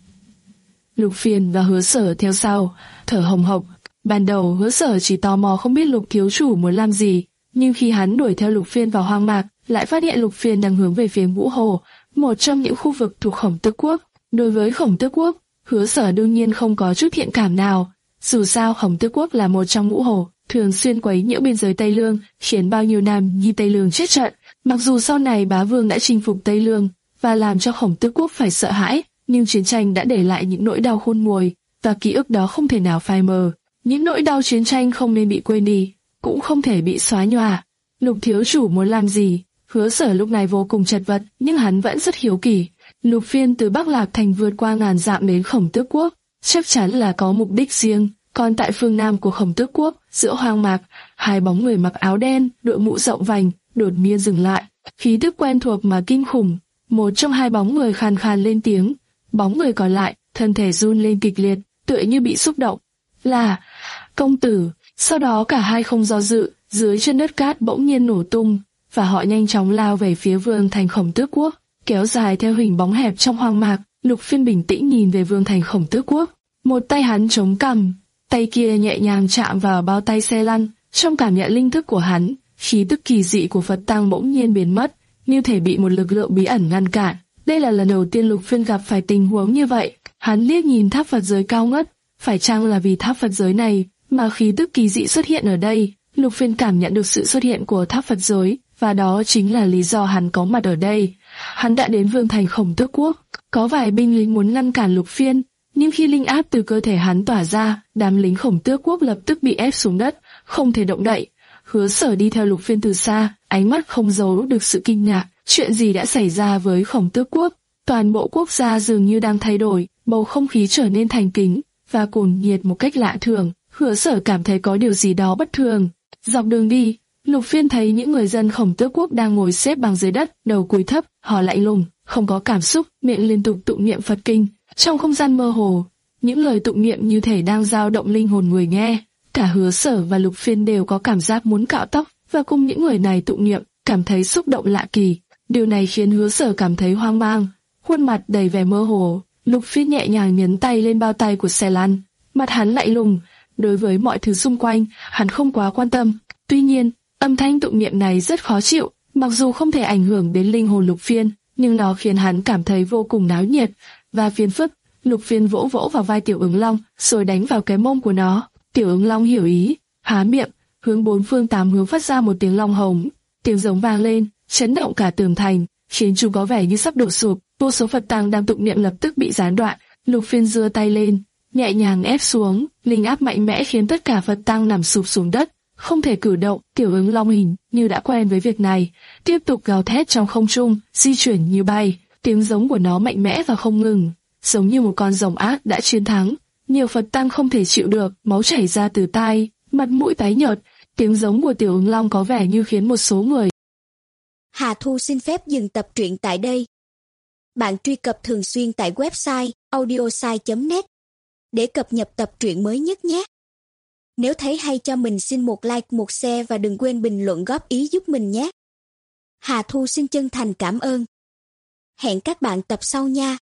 Lục Phiên và Hứa Sở theo sau, thở hồng hộc. Ban đầu Hứa Sở chỉ tò mò không biết Lục thiếu chủ muốn làm gì, nhưng khi hắn đuổi theo Lục Phiên vào hoang mạc, lại phát hiện Lục Phiên đang hướng về phía Ngũ Hồ, một trong những khu vực thuộc Khổng Tước quốc. Đối với Khổng Tước quốc, Hứa Sở đương nhiên không có chút thiện cảm nào. Dù sao Khổng Tước quốc là một trong Ngũ Hồ, thường xuyên quấy nhiễu biên giới Tây Lương, khiến bao nhiêu nam nhi Tây Lương chết trận. Mặc dù sau này Bá Vương đã chinh phục Tây Lương và làm cho Khổng Tước quốc phải sợ hãi, nhưng chiến tranh đã để lại những nỗi đau khôn nguôi, và ký ức đó không thể nào phai mờ. Những nỗi đau chiến tranh không nên bị quên đi, cũng không thể bị xóa nhòa. Lục thiếu chủ muốn làm gì? Hứa Sở lúc này vô cùng chật vật, nhưng hắn vẫn rất hiếu kỳ. Lục Phiên từ Bắc Lạc Thành vượt qua ngàn dặm đến Khổng Tước quốc, chắc chắn là có mục đích riêng. Còn tại phương nam của Khổng Tước quốc, giữa hoang mạc, hai bóng người mặc áo đen, đội mũ rộng vành, đột nhiên dừng lại. Khí tức quen thuộc mà kinh khủng. Một trong hai bóng người khàn khàn lên tiếng. Bóng người còn lại, thân thể run lên kịch liệt, tựa như bị xúc động. Là công tử. Sau đó cả hai không do dự, dưới chân đất cát bỗng nhiên nổ tung, và họ nhanh chóng lao về phía vương thành Khổng Tước quốc, kéo dài theo hình bóng hẹp trong hoang mạc. Lục Phiên bình tĩnh nhìn về vương thành Khổng Tước quốc, một tay hắn chống cằm, tay kia nhẹ nhàng chạm vào bao tay xe lăn. Trong cảm nhận linh thức của hắn, khí tức kỳ dị của Phật tăng bỗng nhiên biến mất, như thể bị một lực lượng bí ẩn ngăn cản. Đây là lần đầu tiên Lục Phiên gặp phải tình huống như vậy. Hắn liếc nhìn tháp Phật giới cao ngất, phải chăng là vì tháp Phật giới này mà khí tức kỳ dị xuất hiện ở đây? Lục Phiên cảm nhận được sự xuất hiện của tháp Phật giới, và đó chính là lý do hắn có mặt ở đây. Hắn đã đến vương thành Khổng Tước quốc, có vài binh lính muốn ngăn cản Lục Phiên, nhưng khi linh áp từ cơ thể hắn tỏa ra, đám lính Khổng Tước quốc lập tức bị ép xuống đất, không thể động đậy. Hứa Sở đi theo Lục Phiên từ xa, ánh mắt không giấu được sự kinh ngạc. Chuyện gì đã xảy ra với Khổng Tước quốc? Toàn bộ quốc gia dường như đang thay đổi, bầu không khí trở nên thành kính và cuồng nhiệt một cách lạ thường. Hứa Sở cảm thấy có điều gì đó bất thường. Dọc đường đi, Lục Phiên thấy những người dân Khổng Tước quốc đang ngồi xếp bằng dưới đất, đầu cúi thấp, họ lạnh lùng, không có cảm xúc, miệng liên tục tụng niệm Phật kinh. Trong không gian mơ hồ, những lời tụng niệm như thể đang dao động linh hồn người nghe. Cả Hứa Sở và Lục Phiên đều có cảm giác muốn cạo tóc, và cùng những người này tụng niệm, cảm thấy xúc động lạ kỳ. Điều này khiến Hứa Sở cảm thấy hoang mang, khuôn mặt đầy vẻ mơ hồ. Lục Phiên nhẹ nhàng nhấn tay lên bao tay của xe lăn, mặt hắn lạnh lùng. Đối với mọi thứ xung quanh, hắn không quá quan tâm. Tuy nhiên, âm thanh tụng niệm này rất khó chịu, mặc dù không thể ảnh hưởng đến linh hồn Lục Phiên, nhưng nó khiến hắn cảm thấy vô cùng náo nhiệt và phiền phức. Lục Phiên vỗ vỗ vào vai Tiểu Ứng Long, rồi đánh vào cái mông của nó. Tiểu Ứng Long hiểu ý, há miệng, hướng bốn phương tám hướng phát ra một tiếng long hống. Tiếng giống vang lên, chấn động cả tường thành, khiến chúng có vẻ như sắp đổ sụp. Vô số Phật tăng đang tụng niệm lập tức bị gián đoạn. Lục Phiên giơ tay lên, nhẹ nhàng ép xuống, linh áp mạnh mẽ khiến tất cả Phật tăng nằm sụp xuống đất, không thể cử động. Tiểu Ứng Long hình như đã quen với việc này, tiếp tục gào thét trong không trung, di chuyển như bay. Tiếng giống của nó mạnh mẽ và không ngừng, giống như một con rồng ác đã chiến thắng. Nhiều Phật tăng không thể chịu được, máu chảy ra từ tai, mặt mũi tái nhợt. Tiếng giống của Tiểu Ứng Long có vẻ như khiến một số người. Hà Thu xin phép dừng tập truyện tại đây. Bạn truy cập thường xuyên tại website audiosai chấm net để cập nhật tập truyện mới nhất nhé. Nếu thấy hay cho mình xin một like, một share và đừng quên bình luận góp ý giúp mình nhé. Hà Thu xin chân thành cảm ơn. Hẹn các bạn tập sau nha.